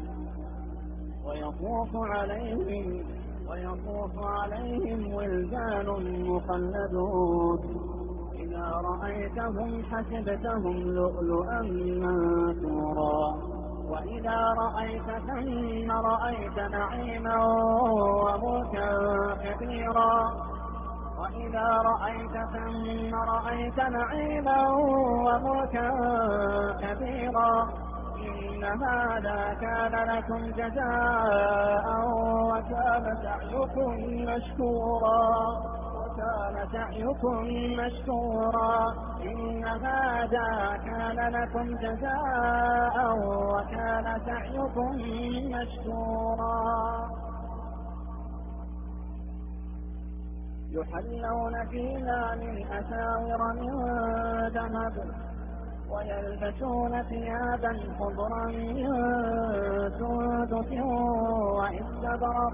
ويطوف عليهم ويطوف عليهم ولدان مخلدون إذا رأيتهم حسبتهم لؤلؤا منثورا وإذا رأيت ثم رأيت نعيما وملكا كبيرا وإذا رأيت ثم رأيت نعيما وملكا كبيرا إن هذا كان لكم جزاء وكان سعيكم مشكورا وكان سعيكم مشكورا إن هذا كان لكم جزاء وكان سعيكم مشكورا يحلون فيها من أساور من ذهب ويلبسون ثيابا خضرا من سندس واستبرق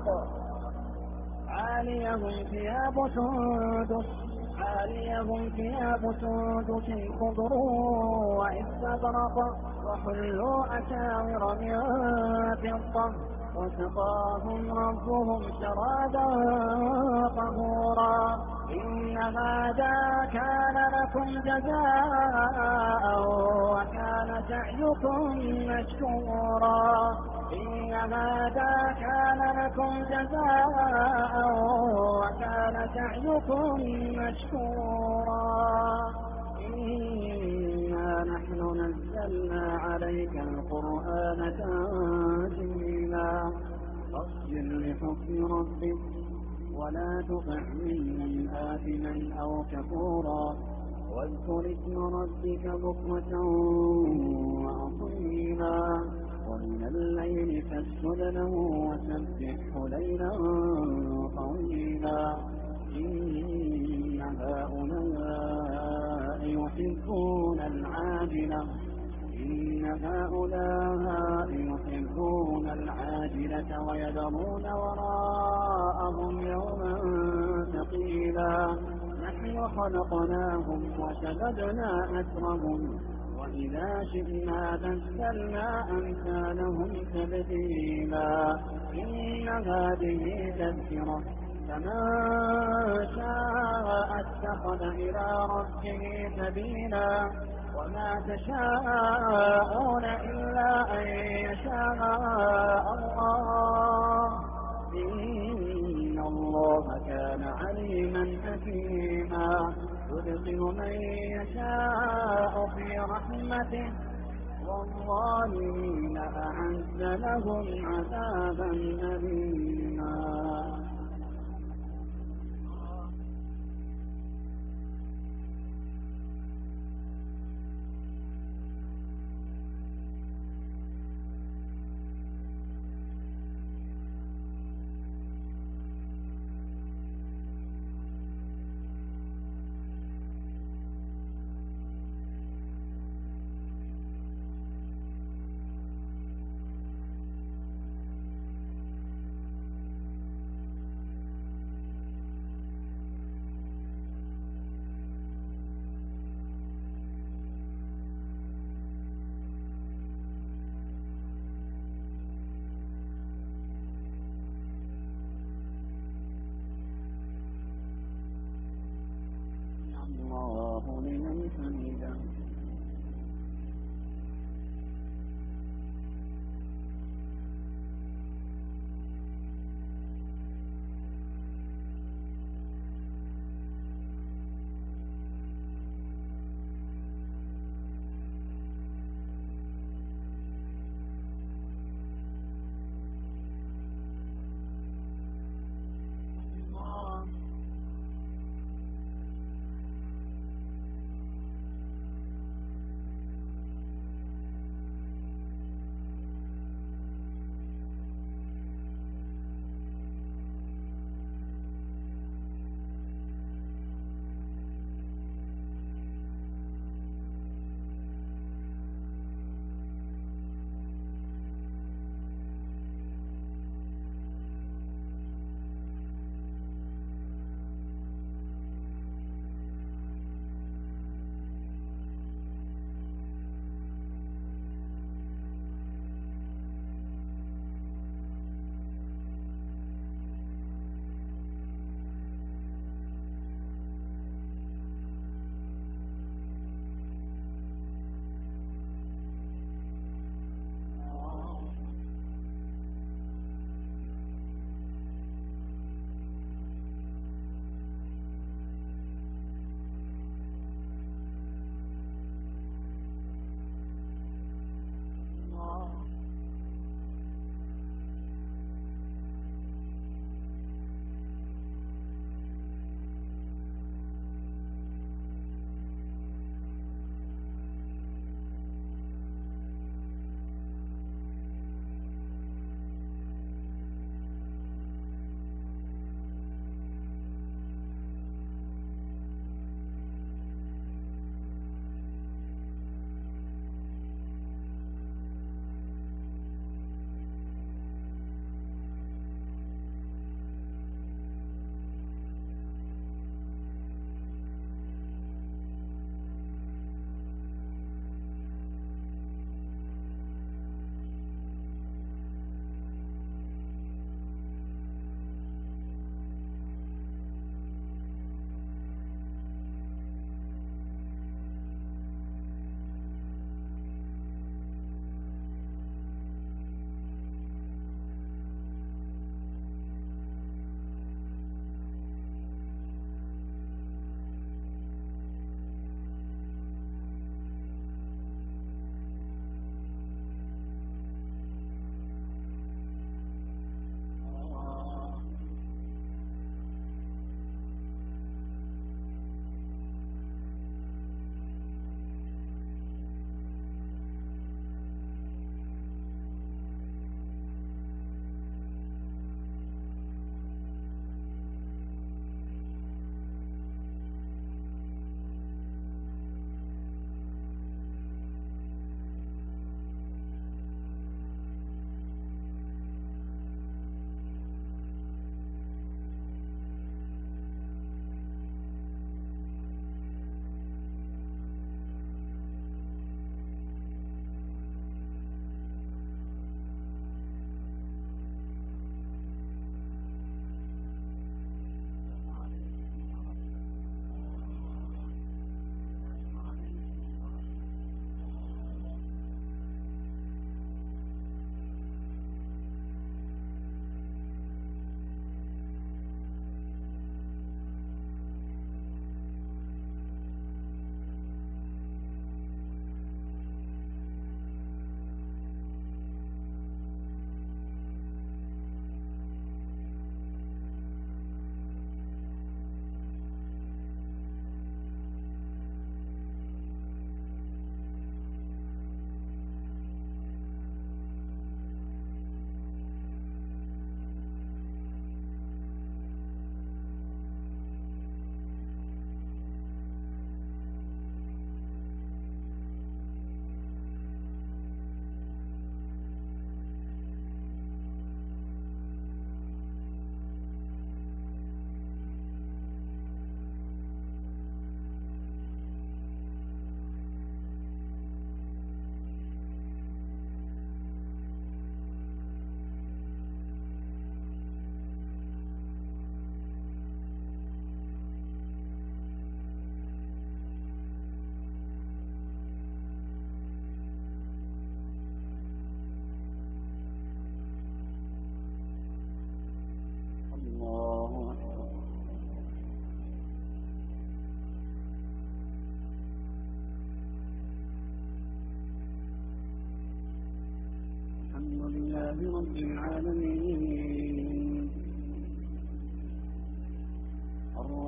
عاليهم ثياب سندس عاليهم ثياب سندس خضر واستبرق وحلوا أساور من فضة وسقاهم ربهم شرابا طهورا إن هذا كان لكم جزاء وكان سعيكم مشكورا إن هذا كان لكم جزاء سعيكم مشكورا إنا نحن نزلنا عليك القرآن تنزيلا فاصبر لحكم ربك ولا تطع منهم آثما أو كفورا واذكر اسم ربك بكرة وأصيلا ومن الليل فاسجد له وسبحه ليلا طويلا إن هؤلاء يحبون العاجلة إن هؤلاء يحبون العاجلة ويذرون وراءهم يوما ثقيلا نحن خلقناهم وشددنا أسرهم وإذا شئنا بدلنا أمثالهم تبديلا إن هذه تذكرة فمن شاء اتخذ إلى ربه سبيلا وما تشاءون إلا أن يشاء الله إن الله كان عليما حكيما يدخل من يشاء في رحمته والظالمين أعد لهم عذابا أليما.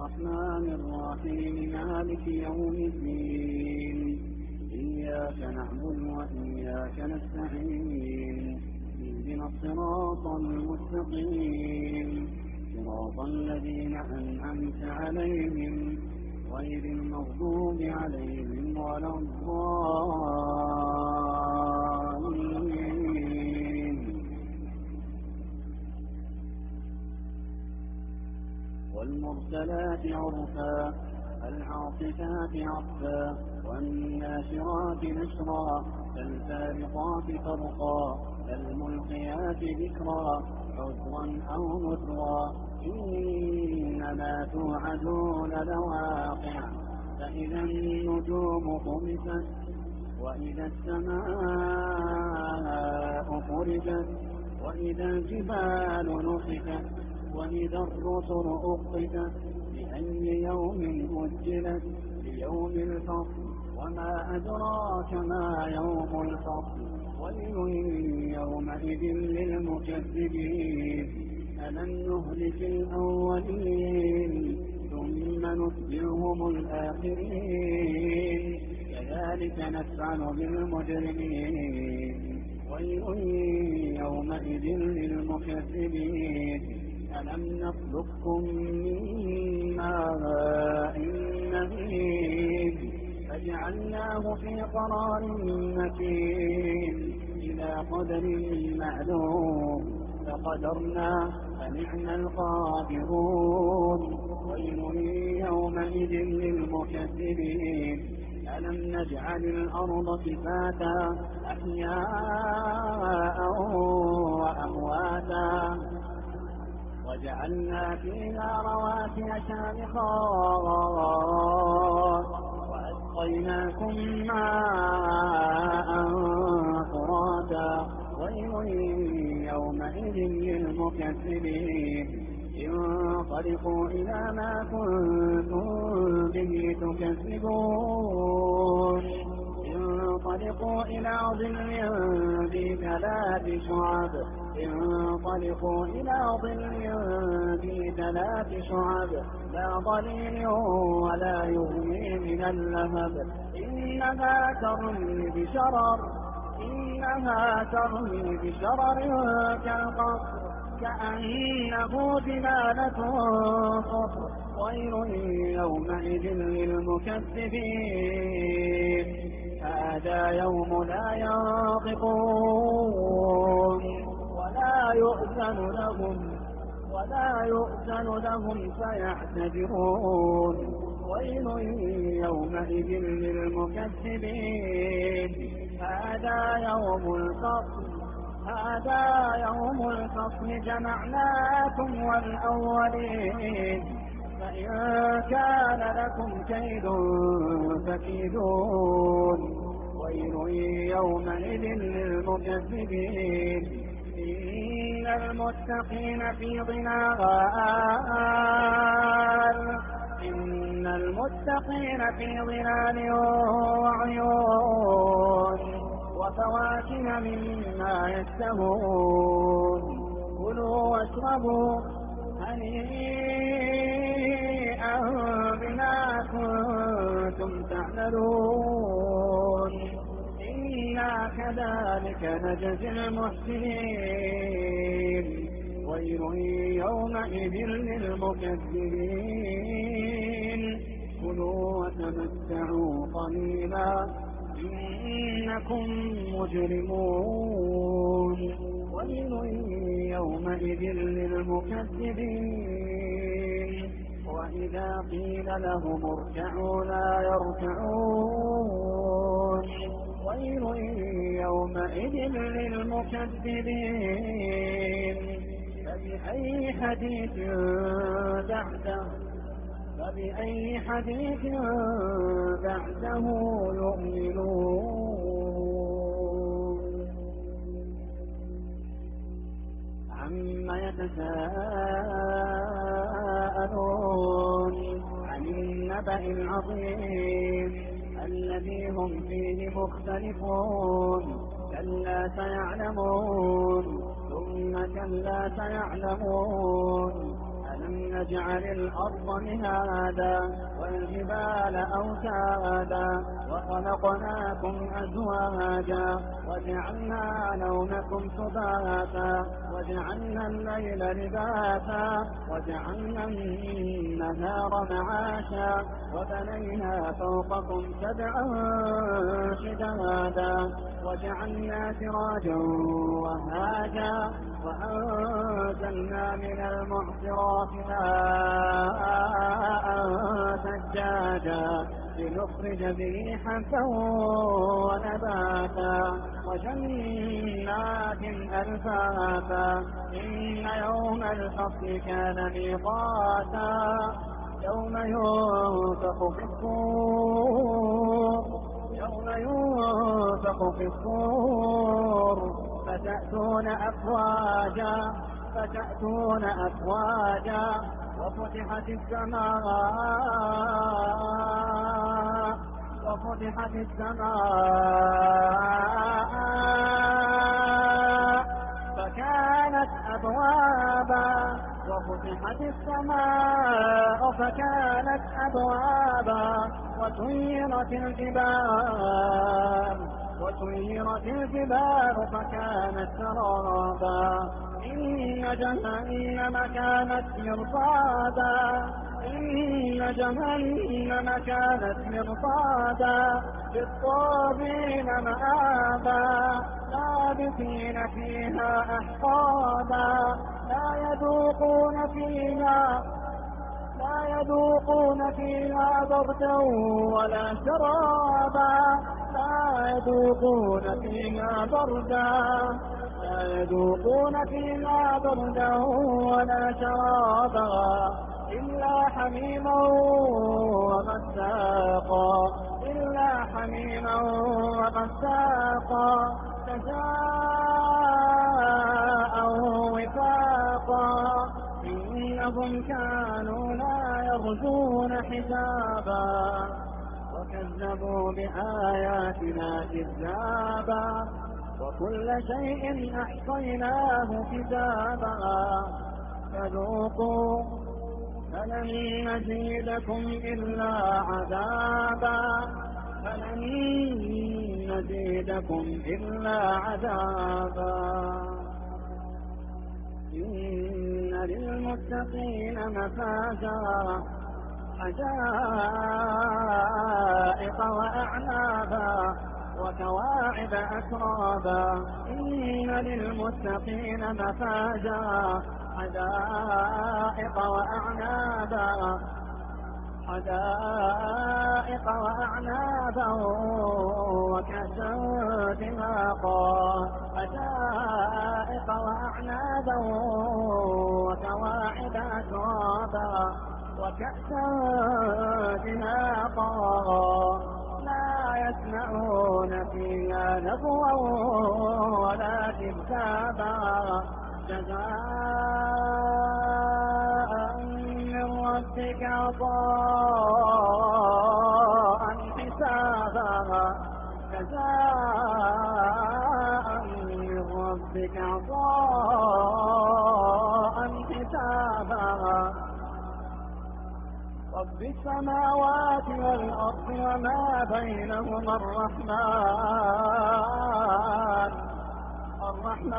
الرحمن الرحيم مالك يوم الدين إياك نعبد وإياك نستعين اهدنا الصراط المستقيم صراط الذين أنعمت عليهم غير المغضوب عليهم ولا الضالين. والمرسلات عرفا فالعاصفات عصفا والناشرات نشرا فالفارقات فرقا فالملقيات ذكرا عذرا أو نذرا إنما توعدون لواقع فإذا النجوم طمست وإذا السماء فرجت وإذا الجبال نصفت وإذا الرسل أقتت لأي يوم أجلت ليوم الفصل وما أدراك ما يوم الفصل ويل يومئذ للمكذبين ألم نهلك الأولين ثم نتبعهم الآخرين كذلك نفعل بالمجرمين ويل يومئذ للمكذبين ألم نخلقكم من ماء مهين فجعلناه في قرار مكين إلى قدر معلوم فقدرنا فنعم القادرون ويل يومئذ للمكذبين ألم نجعل الأرض كفاتا أحياء وأمواتا وجعلنا فيها رواسي شامخات وأسقيناكم ماء فراتا ويل يومئذ للمكذبين انطلقوا إلى ما كنتم به تكذبون انطلقوا إلى ظل ذي ثلاث شعب انطلقوا إلى ظل ذي ثلاث شعب لا ظليل ولا يغني من اللهب إنها ترمي بشرر إنها ترمي بشرر كالقصر كأنه جمالة صفر ويل يومئذ للمكذبين هذا يوم لا ينطقون ولا يؤذن لهم ولا يؤذن لهم فيعتذرون ويل يومئذ للمكذبين هذا يوم الفصل هذا يوم الفصل جمعناكم والأولين فإن كان لكم كيد فكيدون ويل يومئذ للمكذبين إن المتقين في ظلال إن المتقين في ظلال وعيون وفواكه مما يشتهون كلوا واشربوا هنيئا بما كنتم تعملون إنا كذلك نجزي المحسنين ويل يومئذ للمكذبين كلوا وتمتعوا قليلا إنكم مجرمون ويل يومئذ للمكذبين وإذا قيل لهم اركعوا لا يركعون ويل يومئذ للمكذبين فبأي حديث بعده فبأي حديث بعده يؤمنون عما يتساءلون عن النبأ العظيم الذي هم فيه مختلفون كلا سيعلمون ثم كلا سيعلمون ألم ونجعل الأرض مهادا والجبال أوتادا وخلقناكم أزواجا وجعلنا نومكم سباتا وجعلنا الليل لباسا وجعلنا النهار معاشا وبنينا فوقكم سبعا شدادا وجعلنا سراجا وهاجا وأنزلنا من المعصرات ماء ثجاجا لنخرج به حبا ونباتا وجنات ألفافا إن يوم الفصل كان ميقاتا يوم ينفخ في الصور يوم ينفخ في الصور فتأتون أفواجا فتأتون أفواجا وفتحت السماء وفتحت السماء فكانت أبوابا وفتحت السماء فكانت أبوابا وسيرت الجبال وسيرت الجبال فكانت سرابا إن جهنم كانت مرصادا إن جهنم كانت مرصادا للطاغين مآبا لابثين فيها أحقابا لا يذوقون فيها لا يذوقون فيها بردا ولا شرابا لا يذوقون فيها بردا لا يذوقون فيها بردا ولا شرابا إلا حميما وغساقا إلا حميما وغساقا جزاء وفاقا إنهم كانوا لا يرجون حسابا وكذبوا بآياتنا كذابا وكل شيء أحصيناه كتابا فذوقوا فلن نزيدكم إلا عذابا فلن نزيدكم إلا عذابا إن للمتقين مفازا حدائق وأعنابا وكواعب أترابا إن للمتقين مفازا حدائق وأعنابا حدائق وأعنابا وكأسا دهاقا حدائق وأعنابا وكواعب أترابا وكأسا دهاقا لا يسمعون فيها لغوا ولا كذابا جزاء من ربك عطاء حسابا جزاء من ربك عطاء حسابا رب السماوات والأرض وما بينهما الرحمن الرحمن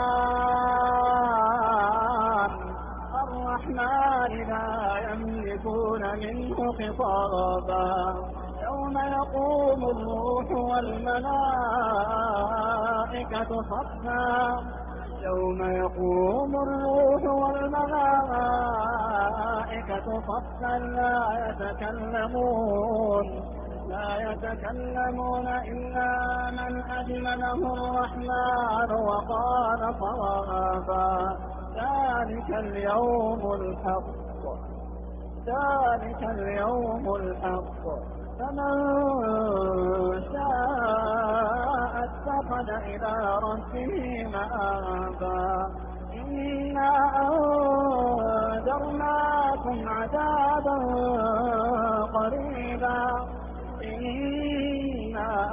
الرحمن لا يملكون منه خطابا يوم يقوم الروح والملائكة صفا يوم يقوم الروح والملائكة صفا لا يتكلمون لا يتكلمون إلا من أذن له الرحمن وقال صوابا ذلك اليوم الحق ذلك اليوم الحق فمن شاء اتخذ إلى ربه مآبا إنا أنذرناكم عذابا قريبا إنا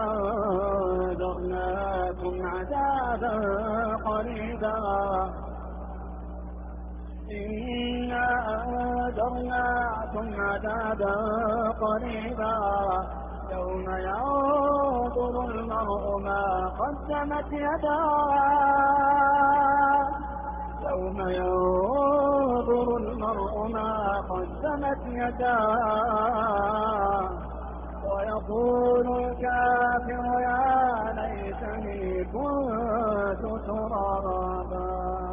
أنذرناكم عذابا قريبا إنا وأنذرناكم عذابا قريبا يوم ينظر المرء ما قدمت يداه يوم ينظر المرء ما قدمت يداه ويقول الكافر يا ليتني كنت ترابا.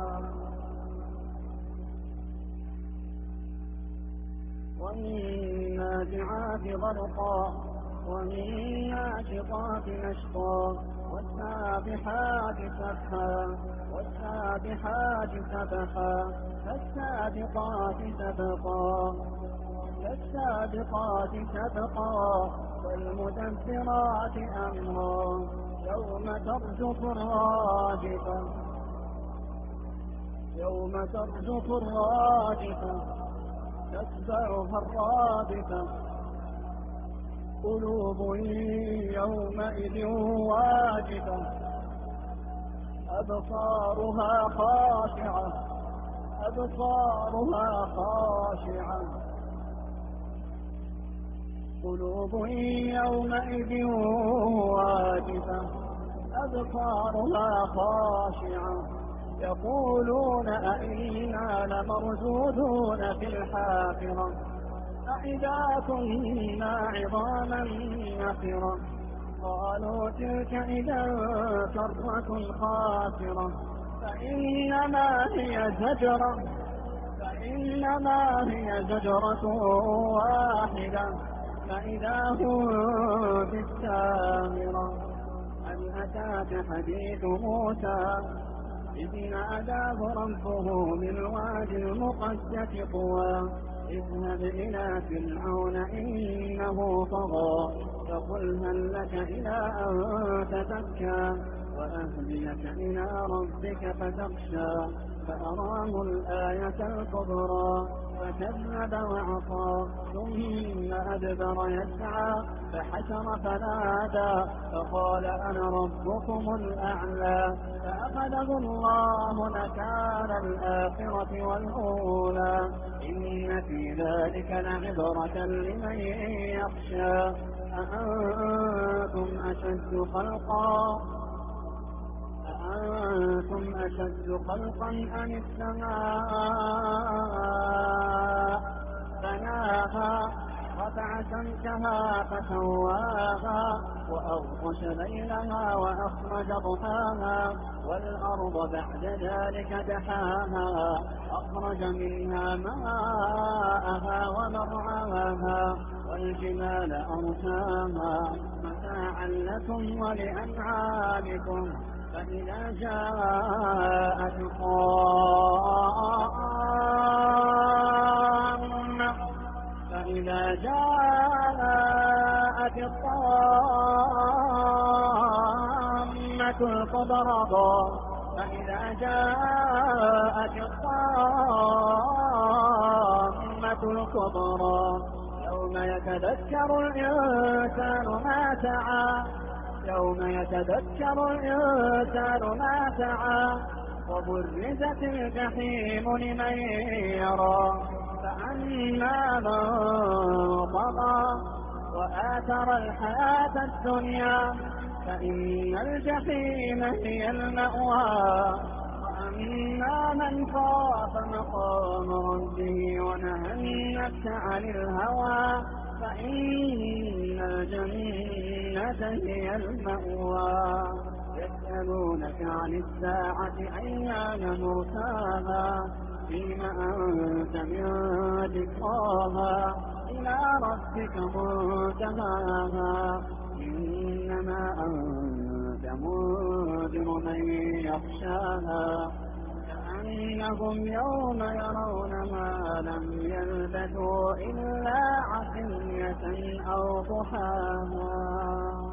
والنازعات غرقا والناشطات نشطا والسابحات سبحا والسابحات سبحا فالسابقات سبقا فالسابقات سبقا والمدبرات أمرا يوم ترجف الراجفة يوم ترجف الراجفة تتبعها الرادفة قلوب يومئذ واجفة أبصارها خاشعة أبصارها خاشعة قلوب يومئذ واجفة أبصارها خاشعة يقولون أئنا لمردودون في الحافرة أئذا كنا عظاما نخرة قالوا تلك إذا كرة خاسرة فإنما هي زجرة فإنما هي زجرة واحدة فإذا هم بالسامرة. هل أتاك حديث موسى إذ ناداه ربه بالوادي المقدس طوى اذهب إلى فرعون إنه طغى فقل هل لك إلى أن تزكى وأهديك إلى ربك فتخشى فأراه الآية الكبرى فكذب وعصى ثم أدبر يسعى فحشر فنادى فقال أنا ربكم الأعلى فأخذه الله نكال الآخرة والأولى إن في ذلك لعبرة لمن يخشى أأنتم أشد خلقا أأنتم أشد خلقا أم السماء بناها رفع سمكها فسواها وأغطش ليلها وأخرج ضحاها والأرض بعد ذلك دحاها أخرج منها ماءها ومرعاها والجبال أرساها متاعا لكم ولأنعامكم فإذا جاءت الطامة فإذا جاءت الطامة الكبرى فإذا جاءت الطامة الكبرى يوم يتذكر الإنسان ما سعى يوم يتذكر الإنسان ما سعى وبرزت الجحيم لمن يرى فأما من طغى وآثر الحياة الدنيا فإن الجحيم هي المأوى وأما من خاف مقام ربه ونهى النفس عن الهوى فإن الجنة هي المأوى. يسألونك عن الساعة أيان مرساها فيما أنت من ذكراها إلى ربك منتهاها إنما أنت منذر من يخشاها كأنهم يوم يرون ما لم يلبثوا إلا عشية أو ضحاها.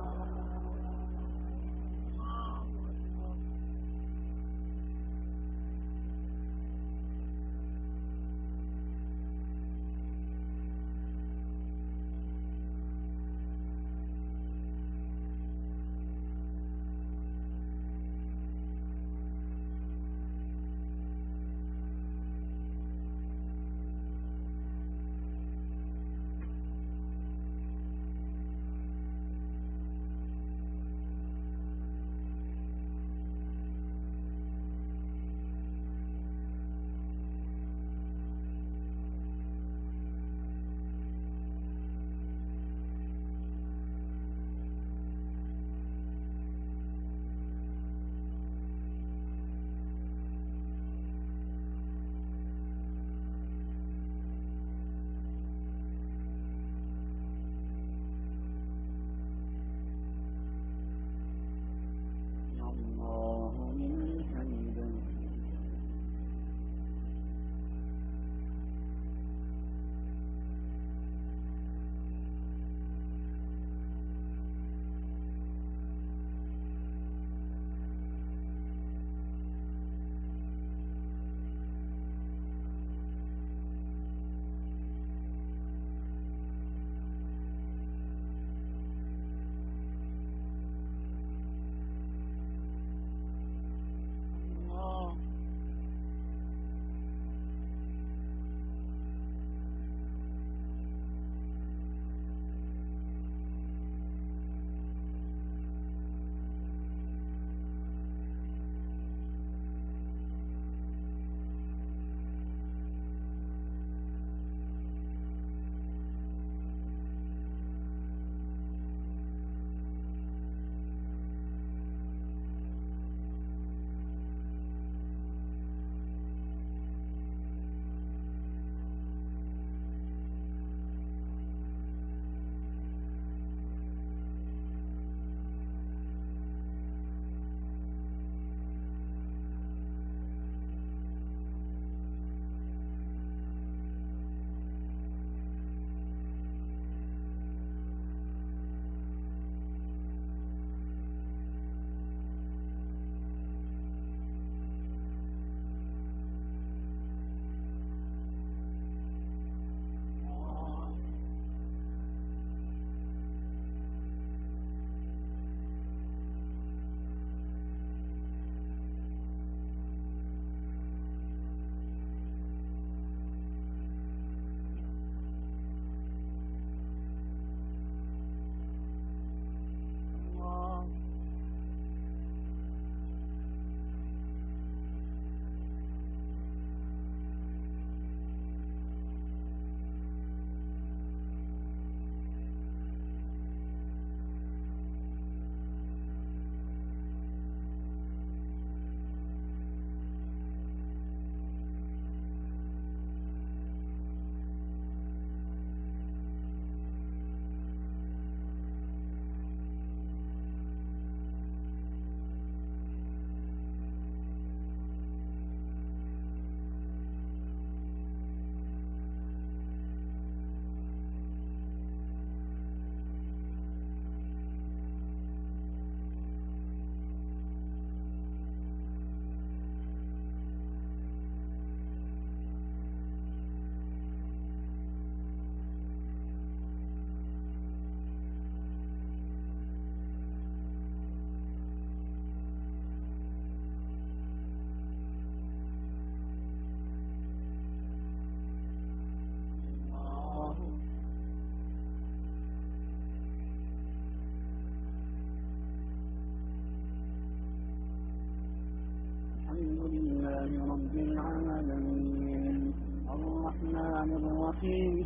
الرحيم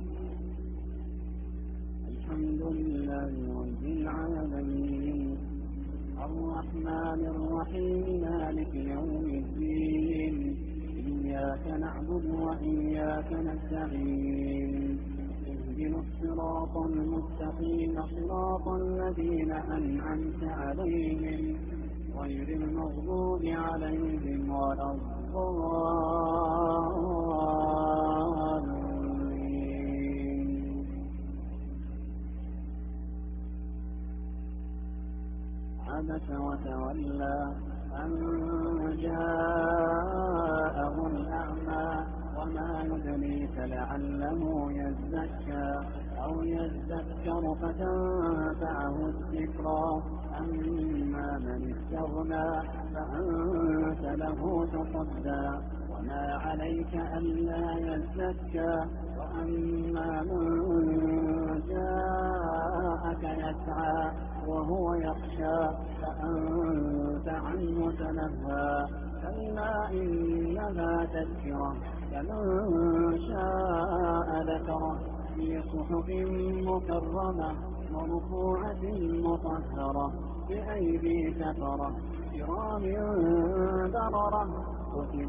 الحمد لله رب العالمين الرحمن الرحيم مالك يوم الدين إياك نعبد وإياك نستعين اهدنا الصراط المستقيم صراط الذين أنعمت عليهم غير المغضوب عليهم ولا الضالين. عبس وتولى أن جاءه الأعمى وما يدريك لعله يزكى أو يذكر فتنفعه الذكرى أما من استغنى فأنت له تصدى وما عليك ألا يزكى وأما من جاءك يسعى وهو يخشى فأنت عنه تلهى كلا إنها تذكرة فمن شاء ذكره في صحف مكرمة مرفوعة مطهرة بأيدي سفرة كرام بررة قتل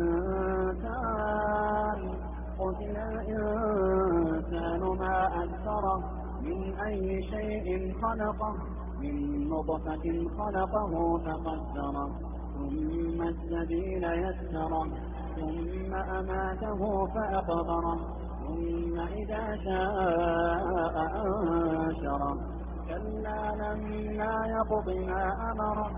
الإنسان قتل الإنسان ما أكثره من أي شيء خلقه من نطفة خلقه فقدره ثم السبيل يسره ثم أماته فأقبره ثم إذا شاء أنشره كلا لما يقض ما أمره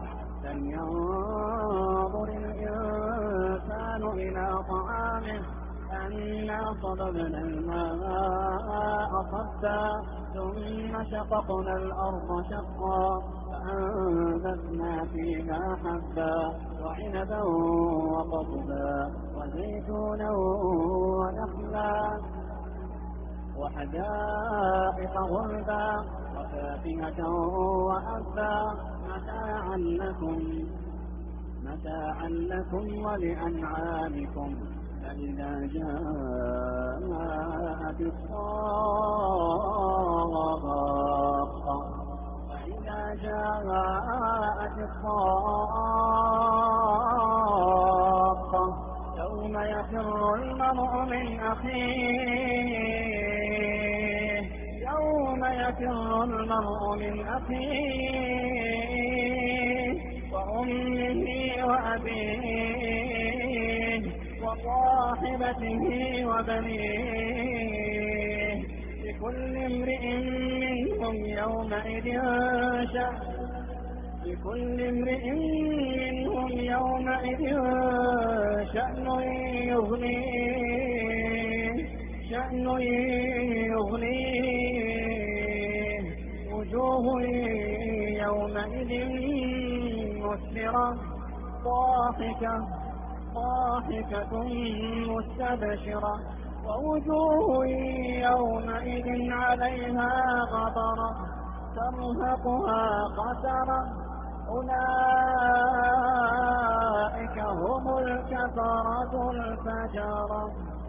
فلينظر الإنسان إلى طعامه أنا صببنا الماء صبا ثم شققنا الأرض شقا فأنبتنا فيها حبا وعنبا وقضبا وزيتونا ونخلا وحدائق غلبا وفاكهة وأبا متاعا لكم متاعا لكم ولأنعامكم فإذا جاءت الصاخة فإذا جاءت الصاخة يوم يفر المرء من أخيه يوم يفر المرء من أخيه وأمه وأبيه وصاحبته وبنيه لكل امرئ منهم يومئذ شأن لكل امرئ منهم يومئذ شأن يغنيه شأن يغنيه وجوه يومئذ مسفرة ضاحكة ضاحكة مستبشرة ووجوه يومئذ عليها غبرة ترهقها قترة أولئك هم الكفرة الفجرة.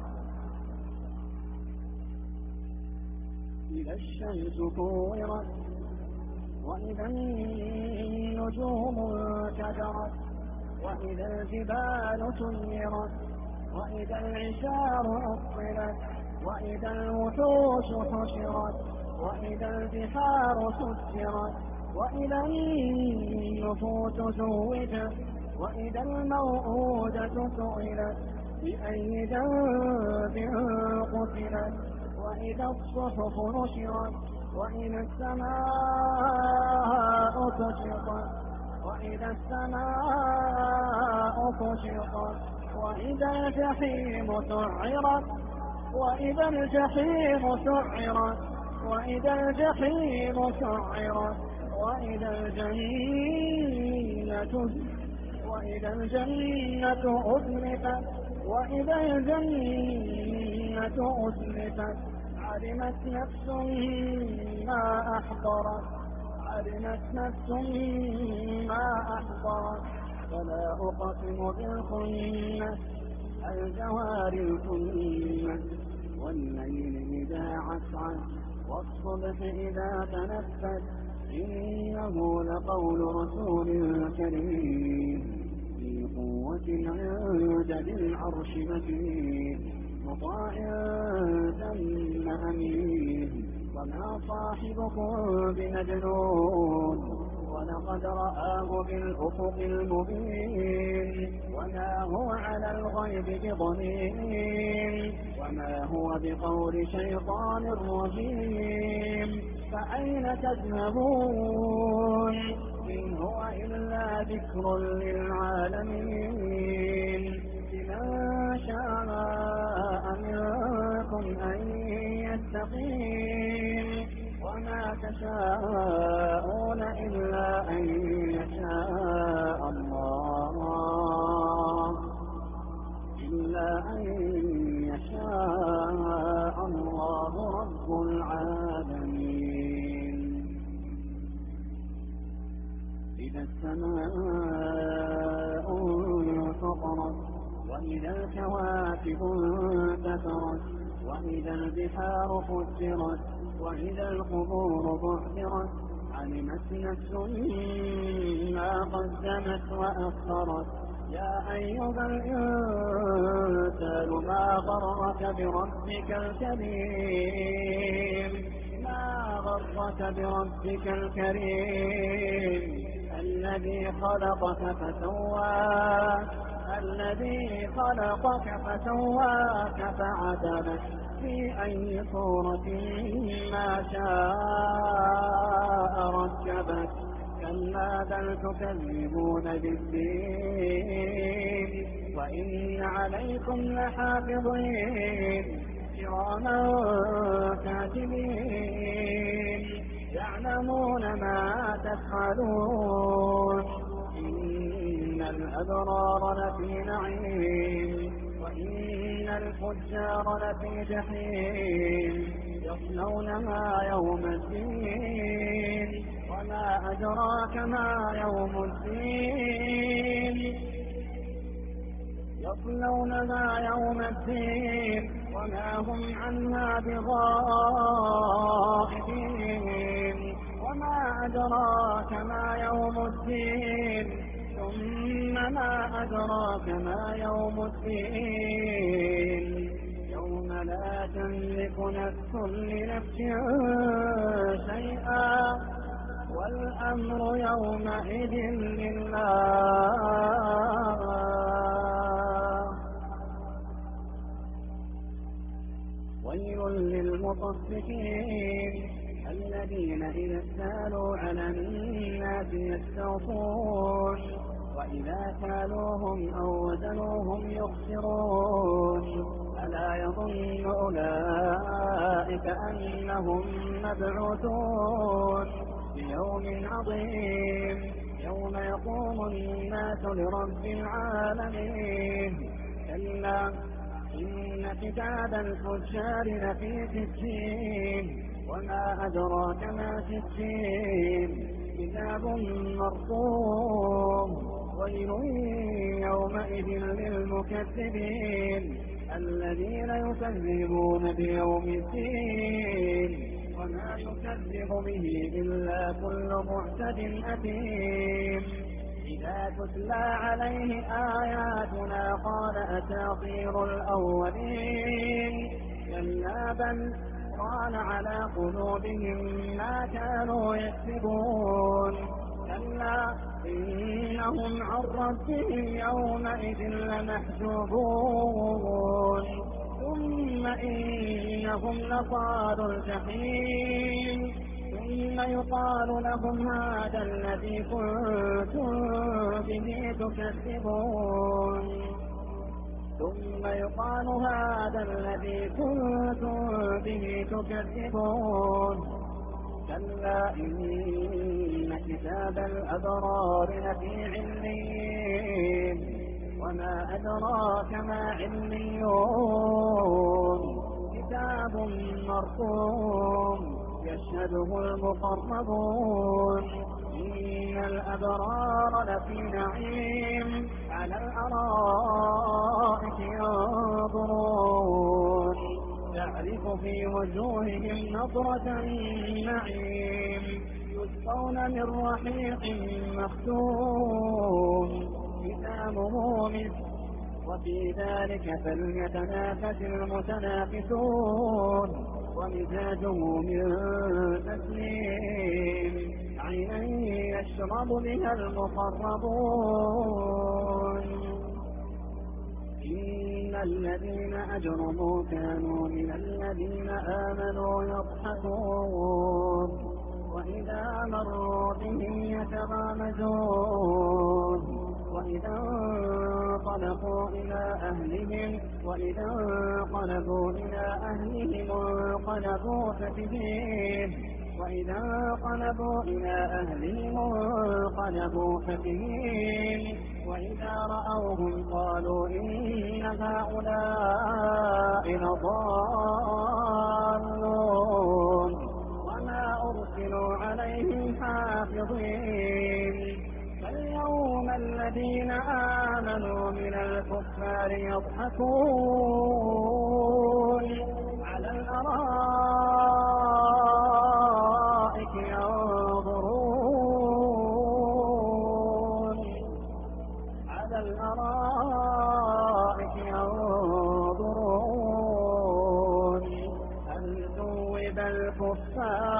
إذا الشمس كورت وإذا النجوم انكدرت وإذا الجبال سيرت وإذا العشار عطلت وإذا الوحوش حشرت وإذا البحار سجرت وإذا النفوس زوجت وإذا الموءودة سئلت بأي ذنب قتلت وإذا الصحف نشرت وإذا السماء كشطت وإذا السماء كشطت وإذا الجحيم سعرت وإذا الجحيم سعرت وإذا الجحيم سعرت وإذا الجنة وإذا الجنة أزلفت وإذا الجنة أزلفت علمت نفس ما أحضرت علمت نفس ما أحضرت فلا أقسم بالخنس الجوار الكنس والليل إذا عسعس والصبح إذا تنفس إنه لقول رسول كريم ذي قوة عند ذي العرش مكين مطاع ثم أمين وما صاحبكم بمجنون ولقد رآه بالأفق المبين وما هو على الغيب بضنين وما هو بقول شيطان رجيم فأين تذهبون إن هو إلا ذكر للعالمين لمن شاء منكم أن يستقيم وما تشاءون إلا أن يشاء الله إلا أن يشاء الله رب العالمين إذا السماء انفطرت وإذا الكواكب انتثرت وإذا البحار فجرت وإذا القبور بعثرت علمت نفس ما قدمت وأخرت يا أيها الإنسان ما غرك بربك الكريم ما غرك بربك الكريم الذي خلقك فسواك الذي خلقك فسواك فعدلك في أي صورة ما شاء ركبك كلا بل تكذبون بالدين وإن عليكم لحافظين كراما كاتبين يعلمون ما تفعلون إن الأبرار لفي نعيم وإن الفجار لفي جحيم يصلونها يوم الدين وما أدراك ما يوم الدين يصلونها يوم الدين وما هم عنها بغائبين وما أدراك ما يوم الدين ثم ما أدراك ما يوم الدين يوم لا تملك نفس لنفس شيئا والأمر يومئذ لله ويل للمطففين الذين إذا اكتالوا على الناس يستوفون وإذا كالوهم أو وزنوهم يخسرون ألا يظن أولئك أنهم مبعوثون ليوم عظيم يوم يقوم الناس لرب العالمين كلا إن كتاب الفجار لفي سجين وما أدراك ما سجين كتاب مرقوم ويل يومئذ للمكذبين الذين يكذبون بيوم الدين وما يكذب به إلا كل معتد أثيم إذا تتلى عليه آياتنا قال أساطير الأولين كلا بل ران على قلوبهم ما كانوا يكسبون كلا إنهم عن ربهم يومئذ لمحجوبون ثم إنهم لصالوا الجحيم ثم يقال لهم هذا الذي كنتم به تكذبون ثم يقال هذا الذي كنتم به تكذبون كلا إن كتاب الأبرار لفي عليين وما أدراك ما عليون كتاب مرقوم يشهده المقربون إن الأبرار لفي نعيم على الأرائك ينظرون تعرف في وجوههم نضرة النعيم يسقون من رحيق مختوم ختامه مسك وفي ذلك فليتنافس المتنافسون ومزاجه من تسليم عينا يشرب بها المقربون إن الذين أجرموا كانوا من الذين آمنوا يضحكون وإذا مروا بهم يتغامزون وإذا انقلبوا إلى أهلهم وإذا انقلبوا إلى أهلهم انقلبوا فكهين وإذا انقلبوا إلى أهلهم انقلبوا فكهين وإذا رأوهم قالوا إن هؤلاء لضالون وما أرسلوا عليهم حافظين فاليوم الذين آمنوا من الكفار يضحكون على الأرائك ينظرون على الأرائك ينظرون هل ثوب الكفار